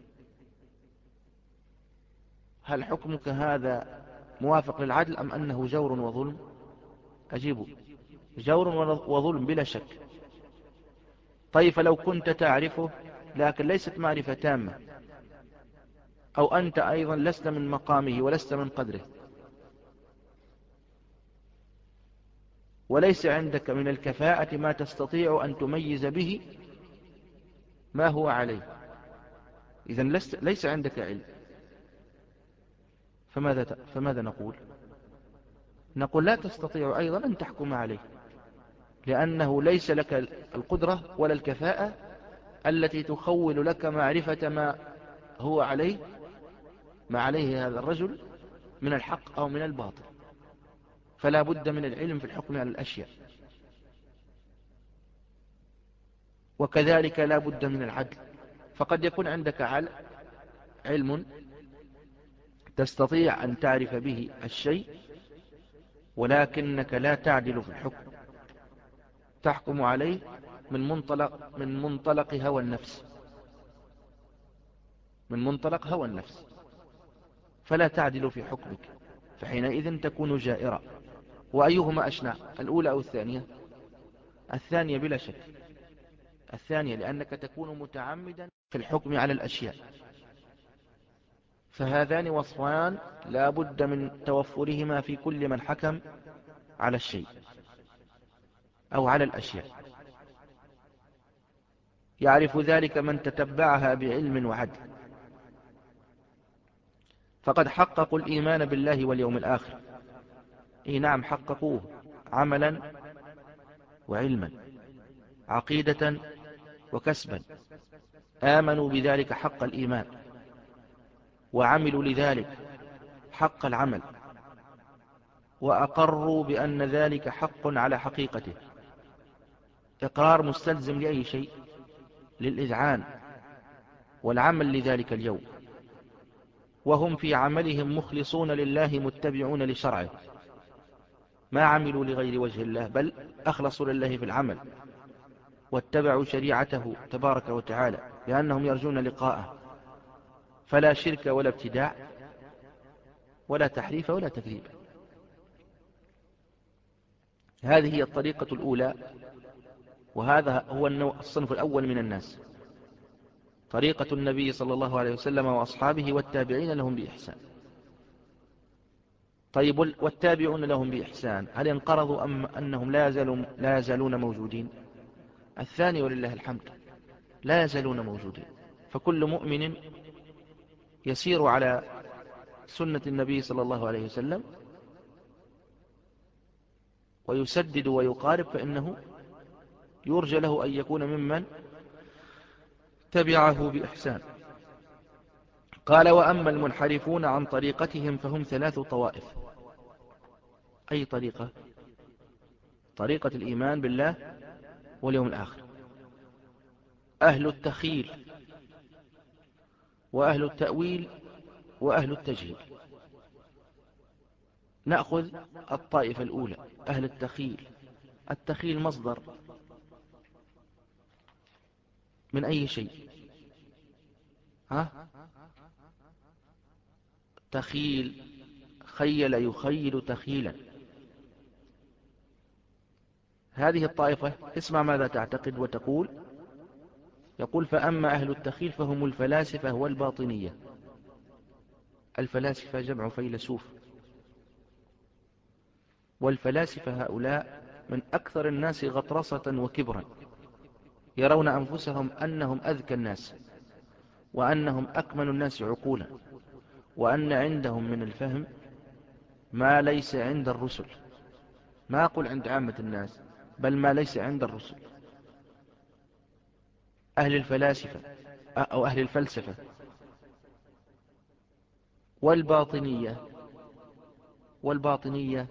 هل حكمك هذا موافق للعدل أم أنه جور وظلم؟ أجيبوا جور وظلم بلا شك. طيب فلو كنت تعرفه لكن ليست معرفة تامة، أو أنت أيضا لست من مقامه ولست من قدره، وليس عندك من الكفاءة ما تستطيع أن تميز به ما هو عليه، إذن لست ليس عندك علم، فماذا فماذا نقول؟ نقول لا تستطيع أيضا أن تحكم عليه، لأنه ليس لك القدرة ولا الكفاءة التي تخول لك معرفة ما هو عليه ما عليه هذا الرجل من الحق أو من الباطل. فلا بد من العلم في الحكم على الأشياء، وكذلك لا بد من العدل. فقد يكون عندك علم تستطيع أن تعرف به الشيء، ولكنك لا تعدل في الحكم، تحكم عليه من منطلق من منطلق هوى النفس من منطلق هوى النفس فلا تعدل في حكمك، فحينئذ تكون جائرة. وأيهما أشنع، الأولى أو الثانية؟ الثانية بلا شك، الثانية، لأنك تكون متعمدا في الحكم على الأشياء. فهذان وصفان لا بد من توفرهما في كل من حكم على الشيء أو على الأشياء. يعرف ذلك من تتبعها بعلم وعدل، فقد حققوا الإيمان بالله واليوم الآخر. إيه نعم، حققوه عملا وعلما، عقيدة وكسبا. آمنوا بذلك حق الإيمان، وعملوا لذلك حق العمل، وأقروا بأن ذلك حق على حقيقته، إقرار مستلزم لأي شيء، للإذعان والعمل لذلك اليوم. وهم في عملهم مخلصون لله متبعون لشرعه، ما عملوا لغير وجه الله، بل أخلصوا لله في العمل، واتبعوا شريعته تبارك وتعالى لأنهم يرجون لقاءه. فلا شرك ولا ابتداع ولا تحريف ولا تكذيب. هذه هي الطريقة الأولى، وهذا هو الصنف الأول من الناس، طريقة النبي صلى الله عليه وسلم وأصحابه والتابعين لهم بإحسان. طيب، والتابعون لهم بإحسان هل انقرضوا أم أنهم لا يزالون, لا يزالون موجودين؟ الثاني ولله الحمد، لا يزالون موجودين. فكل مؤمن يسير على سنة النبي صلى الله عليه وسلم ويسدد ويقارب، فإنه يرجى له أن يكون ممن تبعه بإحسان. قال: وأما المنحرفون عن طريقتهم فهم ثلاث طوائف. أي طريقة؟ طريقة الإيمان بالله واليوم الآخر. أهل التخيل، وأهل التأويل، وأهل التجهيل. نأخذ الطائفة الأولى، أهل التخيل. التخيل مصدر من أي شيء؟ ها؟ تخيل، خيل يخيل تخيلا. هذه الطائفة اسمع ماذا تعتقد وتقول. يقول: فأما أهل التخيل فهم الفلاسفة والباطنية. الفلاسفة جمع فيلسوف، والفلاسفة هؤلاء من أكثر الناس غطرسة وكبرا، يرون أنفسهم أنهم أذكى الناس، وأنهم أكمل الناس عقولا، وأن عندهم من الفهم ما ليس عند الرسل. ما أقول عند عامة الناس، بل ما ليس عند الرسل. أهل الفلاسفة أو أهل الفلسفة والباطنية. والباطنية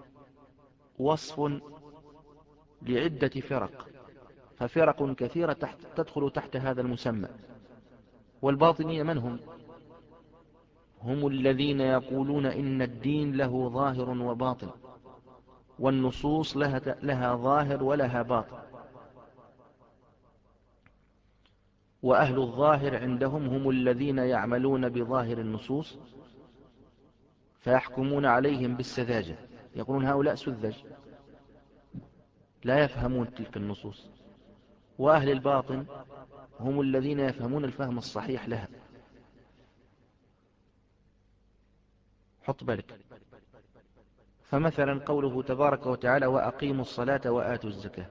وصف لعدة فرق، ففرق كثيرة تحت تدخل تحت هذا المسمى. والباطنية من هم؟ هم الذين يقولون إن الدين له ظاهر وباطن، والنصوص لها, لها ظاهر ولها باطن. وأهل الظاهر عندهم هم الذين يعملون بظاهر النصوص فيحكمون عليهم بالسذاجة، يقولون هؤلاء سذج لا يفهمون تلك النصوص. وأهل الباطن هم الذين يفهمون الفهم الصحيح لها. حط بالك. فمثلا قوله تبارك وتعالى: وأقيموا الصلاة وآتوا الزكاة،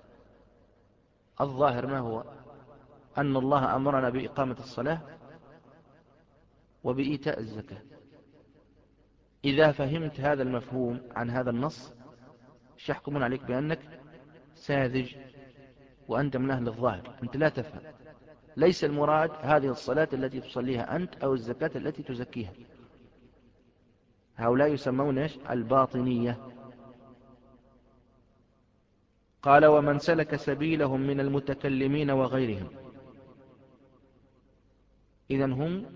الظاهر ما هو؟ أن الله أمرنا بإقامة الصلاة وبإيتاء الزكاة. إذا فهمت هذا المفهوم عن هذا النص يحكمون عليك بأنك ساذج، وأنت من أهل الظاهر، أنت لا تفهم. ليس المراد هذه الصلاة التي تصليها أنت أو الزكاة التي تزكيها. هؤلاء يسمون إيش؟ الباطنية. قال: ومن سلك سبيلهم من المتكلمين وغيرهم. إذن هم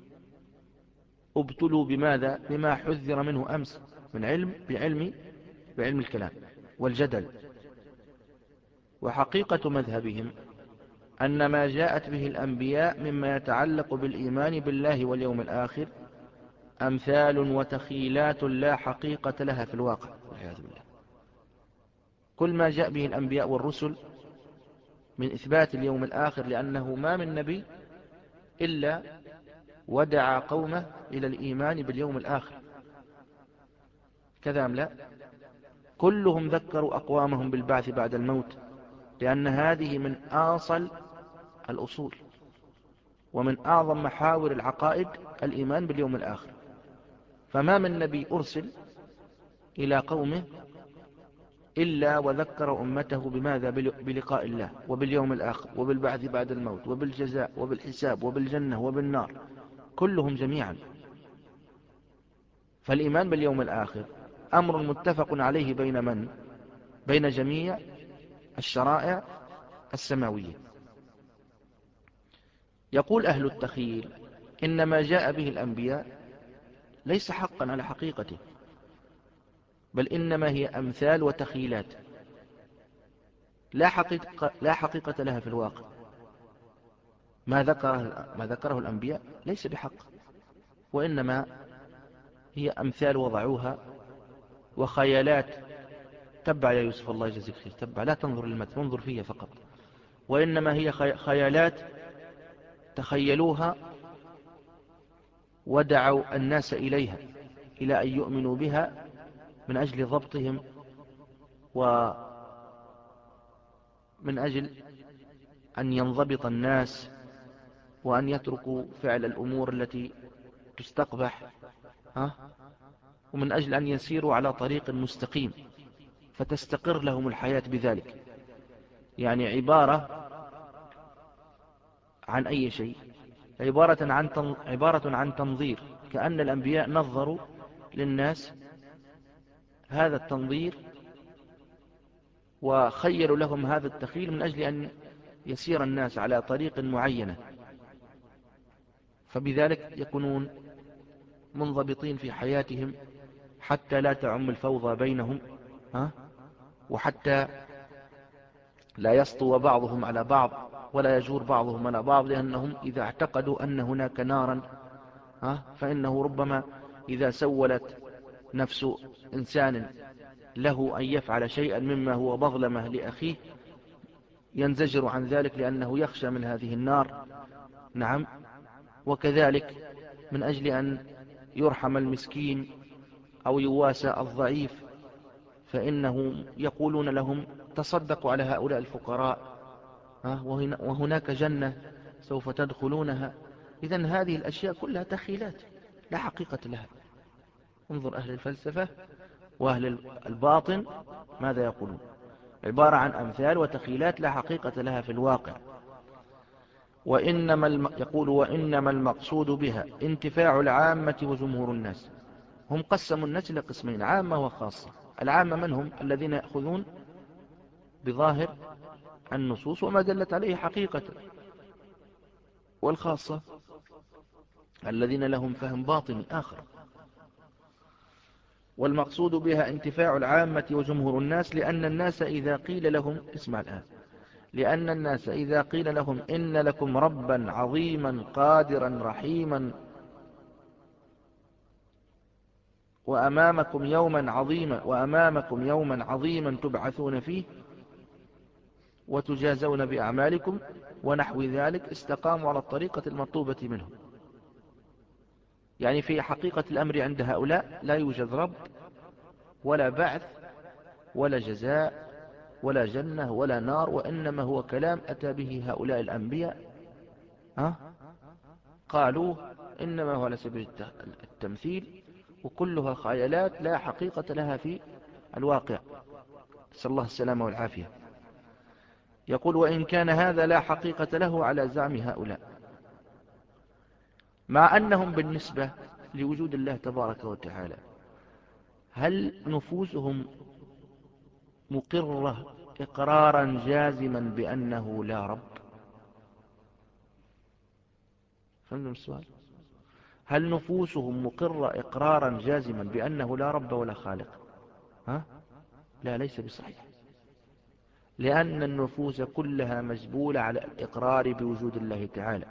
ابتلوا بماذا؟ بما حذر منه أمس من علم بعلم بعلم الكلام والجدل. وحقيقة مذهبهم أن ما جاءت به الأنبياء مما يتعلق بالإيمان بالله واليوم الآخر أمثال وتخيلات لا حقيقة لها في الواقع، والعياذ بالله. كل ما جاء به الأنبياء والرسل من إثبات اليوم الآخر، لأنه ما من نبي إلا ودعا قومه إلى الإيمان باليوم الآخر، كذا أم لا؟ كلهم ذكروا أقوامهم بالبعث بعد الموت، لأن هذه من آصل الأصول، ومن أعظم محاور العقائد الإيمان باليوم الآخر. فما من نبي أرسل إلى قومه إلا وذكر أمته بماذا؟ بلقاء الله وباليوم الآخر وبالبعث بعد الموت وبالجزاء وبالحساب وبالجنة وبالنار، كلهم جميعا. فالإيمان باليوم الآخر أمر متفق عليه بين من؟ بين جميع الشرائع السماوية. يقول أهل التخيل إن ما جاء به الأنبياء ليس حقا على حقيقته، بل إنما هي أمثال وتخيلات لا حقيقة, لا حقيقة لها في الواقع. ما ذكره, ما ذكره الأنبياء ليس بحق، وإنما هي أمثال وضعوها وخيالات. تبع يا يوسف، الله يجزيك خير، تبع، لا تنظر للمتن، انظر فيها فقط. وإنما هي خيالات تخيلوها ودعوا الناس إليها، إلى أن يؤمنوا بها من أجل ضبطهم ومن أجل أن ينضبط الناس وأن يتركوا فعل الأمور التي تستقبح، ها؟ ومن أجل أن يسيروا على طريق مستقيم فتستقر لهم الحياة بذلك. يعني عبارة عن أي شيء؟ عبارة عن عبارة عن تنظير، كأن الأنبياء نظروا للناس هذا التنظير وخيروا لهم هذا التخيل من أجل أن يسير الناس على طريق معينة، فبذلك يكونون منضبطين في حياتهم حتى لا تعم الفوضى بينهم، ها؟ وحتى لا يسطو بعضهم على بعض ولا يجور بعضهم على بعض، لأنهم إذا اعتقدوا أن هناك نارا، ها؟ فإنه ربما إذا سولت نفس إنسان له أن يفعل شيئا مما هو مظلمة لأخيه ينزجر عن ذلك لأنه يخشى من هذه النار. نعم. وكذلك من أجل أن يرحم المسكين أو يواسى الضعيف فإنه يقولون لهم تصدقوا على هؤلاء الفقراء، وهناك جنة سوف تدخلونها. إذن هذه الأشياء كلها تخيلات لا حقيقة لها. انظر أهل الفلسفة وأهل الباطن ماذا يقولون؟ عبارة عن أمثال وتخيلات لا حقيقة لها في الواقع. وإنما الم... يقول وإنما المقصود بها انتفاع العامة وجمهور الناس. هم قسموا الناس إلى قسمين، عامة وخاصة. العامة من هم؟ الذين يأخذون بظاهر النصوص وما دلت عليه حقيقة، والخاصة الذين لهم فهم باطني آخر. والمقصود بها انتفاع العامة وجمهور الناس، لأن الناس إذا قيل لهم، اسمع الآن، لأن الناس إذا قيل لهم إن لكم ربا عظيما قادرا رحيما وأمامكم يوما عظيما وأمامكم يوما عظيما تبعثون فيه وتجازون بأعمالكم ونحو ذلك، استقاموا على الطريقة المطلوبة منهم. يعني في حقيقة الأمر عند هؤلاء لا يوجد رب ولا بعث ولا جزاء ولا جنة ولا نار، وإنما هو كلام أتى به هؤلاء الأنبياء، ها؟ قالوا إنما هو على سبيل التمثيل، وكلها خيالات لا حقيقة لها في الواقع. نسأل الله السلامة والعافية. يقول وإن كان هذا لا حقيقة له على زعم هؤلاء، مع أنهم بالنسبة لوجود الله تبارك وتعالى هل نفوسهم مقرة إقرارا جازما بأنه لا رب؟ فهمتم السؤال؟ هل نفوسهم مقرة إقرارا جازما بأنه لا رب ولا خالق؟ ها؟ لا، ليس بصحيح، لأن النفوس كلها مجبولة على الإقرار بوجود الله تعالى.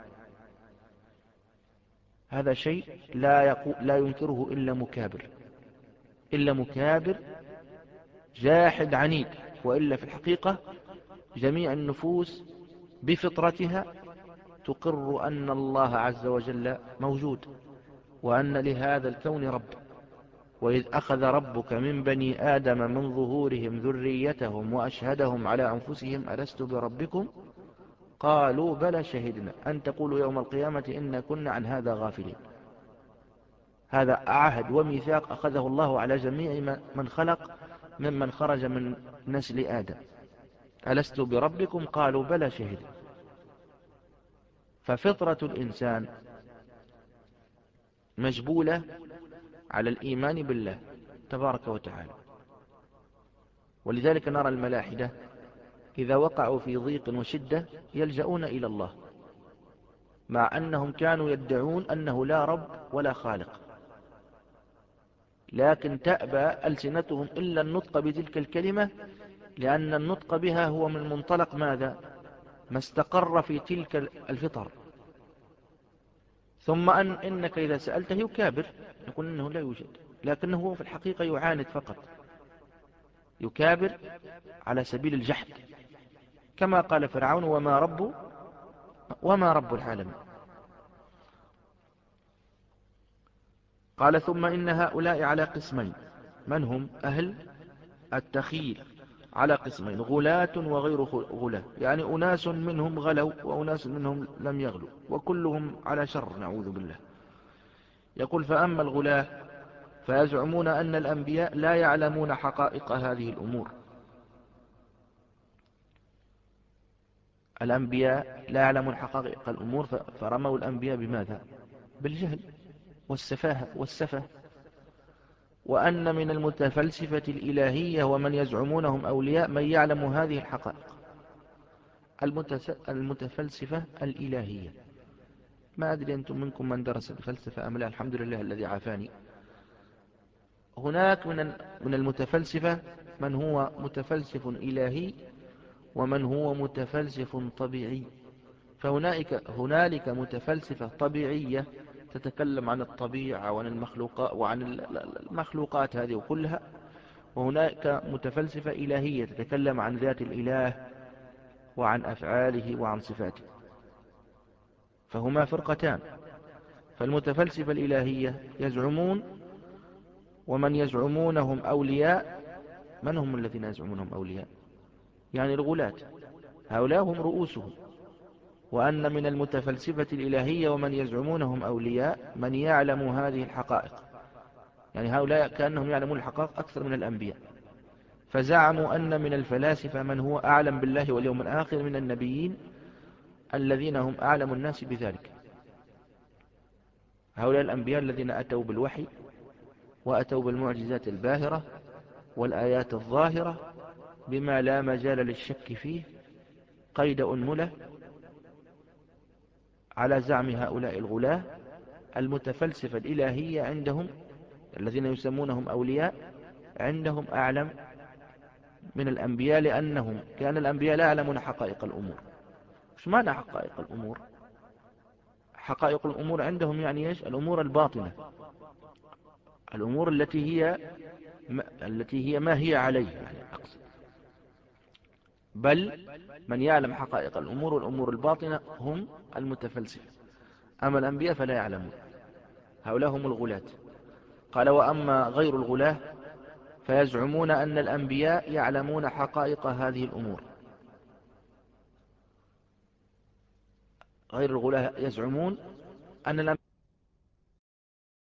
هذا شيء لا, يقو لا ينكره إلا مكابر، إلا مكابر جاحد عنيد، وإلا في الحقيقة جميع النفوس بفطرتها تقر أن الله عز وجل موجود وأن لهذا الكون رب. وإذ أخذ ربك من بني آدم من ظهورهم ذريتهم وأشهدهم على أنفسهم ألست بربكم قالوا بلى شهدنا أن تقولوا يوم القيامة إنا كنا عن هذا غافلين. هذا عهد وميثاق أخذه الله على جميع من خلق ممن خرج من نسل آدم. ألست بربكم قالوا بلى شهدنا. ففطرة الإنسان مجبولة على الإيمان بالله تبارك وتعالى. ولذلك نرى الملاحدة إذا وقعوا في ضيق وشدة يلجؤون إلى الله، مع أنهم كانوا يدعون أنه لا رب ولا خالق، لكن تأبى ألسنتهم إلا النطق بتلك الكلمة، لأن النطق بها هو من منطلق ماذا؟ ما استقر في تلك الفطر. ثم أن إنك إذا سألته يكابر، يقول إنه لا يوجد، لكنه هو في الحقيقة يعاند فقط، يكابر على سبيل الجحد، كما قال فرعون وما رب وما رب العالمين. قال ثم إن هؤلاء على قسمين. من هم؟ أهل التخيل على قسمين، غلاة وغير غلاة، يعني أناس منهم غلوا وأناس منهم لم يغلوا، وكلهم على شر نعوذ بالله. يقول فأما الغلاة فيزعمون أن الأنبياء لا يعلمون حقائق هذه الأمور. الأنبياء لا يعلمون حقائق الأمور، فرموا الأنبياء بماذا؟ بالجهل والسفاهة والسفه. وأن من المتفلسفة الإلهية ومن يزعمونهم أولياء من يعلم هذه الحقائق. المتفلسفة الإلهية، ما أدري أنتم منكم من درس الفلسفة أم لا، الحمد لله الذي عافاني. هناك من من المتفلسفة من هو متفلسف إلهي ومن هو متفلسف طبيعي. فهنالك هنالك متفلسفة طبيعية تتكلم عن الطبيعة وعن المخلوقات وعن المخلوقات هذه كلها، وهناك متفلسفة إلهية تتكلم عن ذات الإله وعن أفعاله وعن صفاته. فهما فرقتان. فالمتفلسفة الإلهية يزعمون، ومن يزعمونهم أولياء. من هم الذين يزعمونهم أولياء؟ يعني الغلاة، هؤلاء هم رؤوسهم. وأن من المتفلسفة الإلهية ومن يزعمونهم أولياء من يعلم هذه الحقائق، يعني هؤلاء كأنهم يعلمون الحقائق أكثر من الأنبياء. فزعموا أن من الفلاسفة من هو أعلم بالله واليوم الآخر من النبيين الذين هم أعلم الناس بذلك. هؤلاء الأنبياء الذين أتوا بالوحي وأتوا بالمعجزات الباهرة والآيات الظاهرة بما لا مجال للشك فيه قيد أنملة. على زعم هؤلاء الغلاة المتفلسفة الإلهية عندهم الذين يسمونهم أولياء عندهم أعلم من الأنبياء، لأنهم كان الأنبياء لا يعلمون حقائق الأمور. مش معنى حقائق الأمور؟ حقائق الأمور عندهم يعني إيش؟ الأمور الباطنة، الأمور التي هي التي هي ما هي عليه، يعني أقصد. بل من يعلم حقائق الأمور والأمور الباطنة هم المتفلسفة. أما الأنبياء فلا يعلمون، هؤلاء هم الغلاة. قال وأما غير الغلاة فيزعمون أن الأنبياء يعلمون حقائق هذه الأمور. غير الغلاة يزعمون أن الأنبياء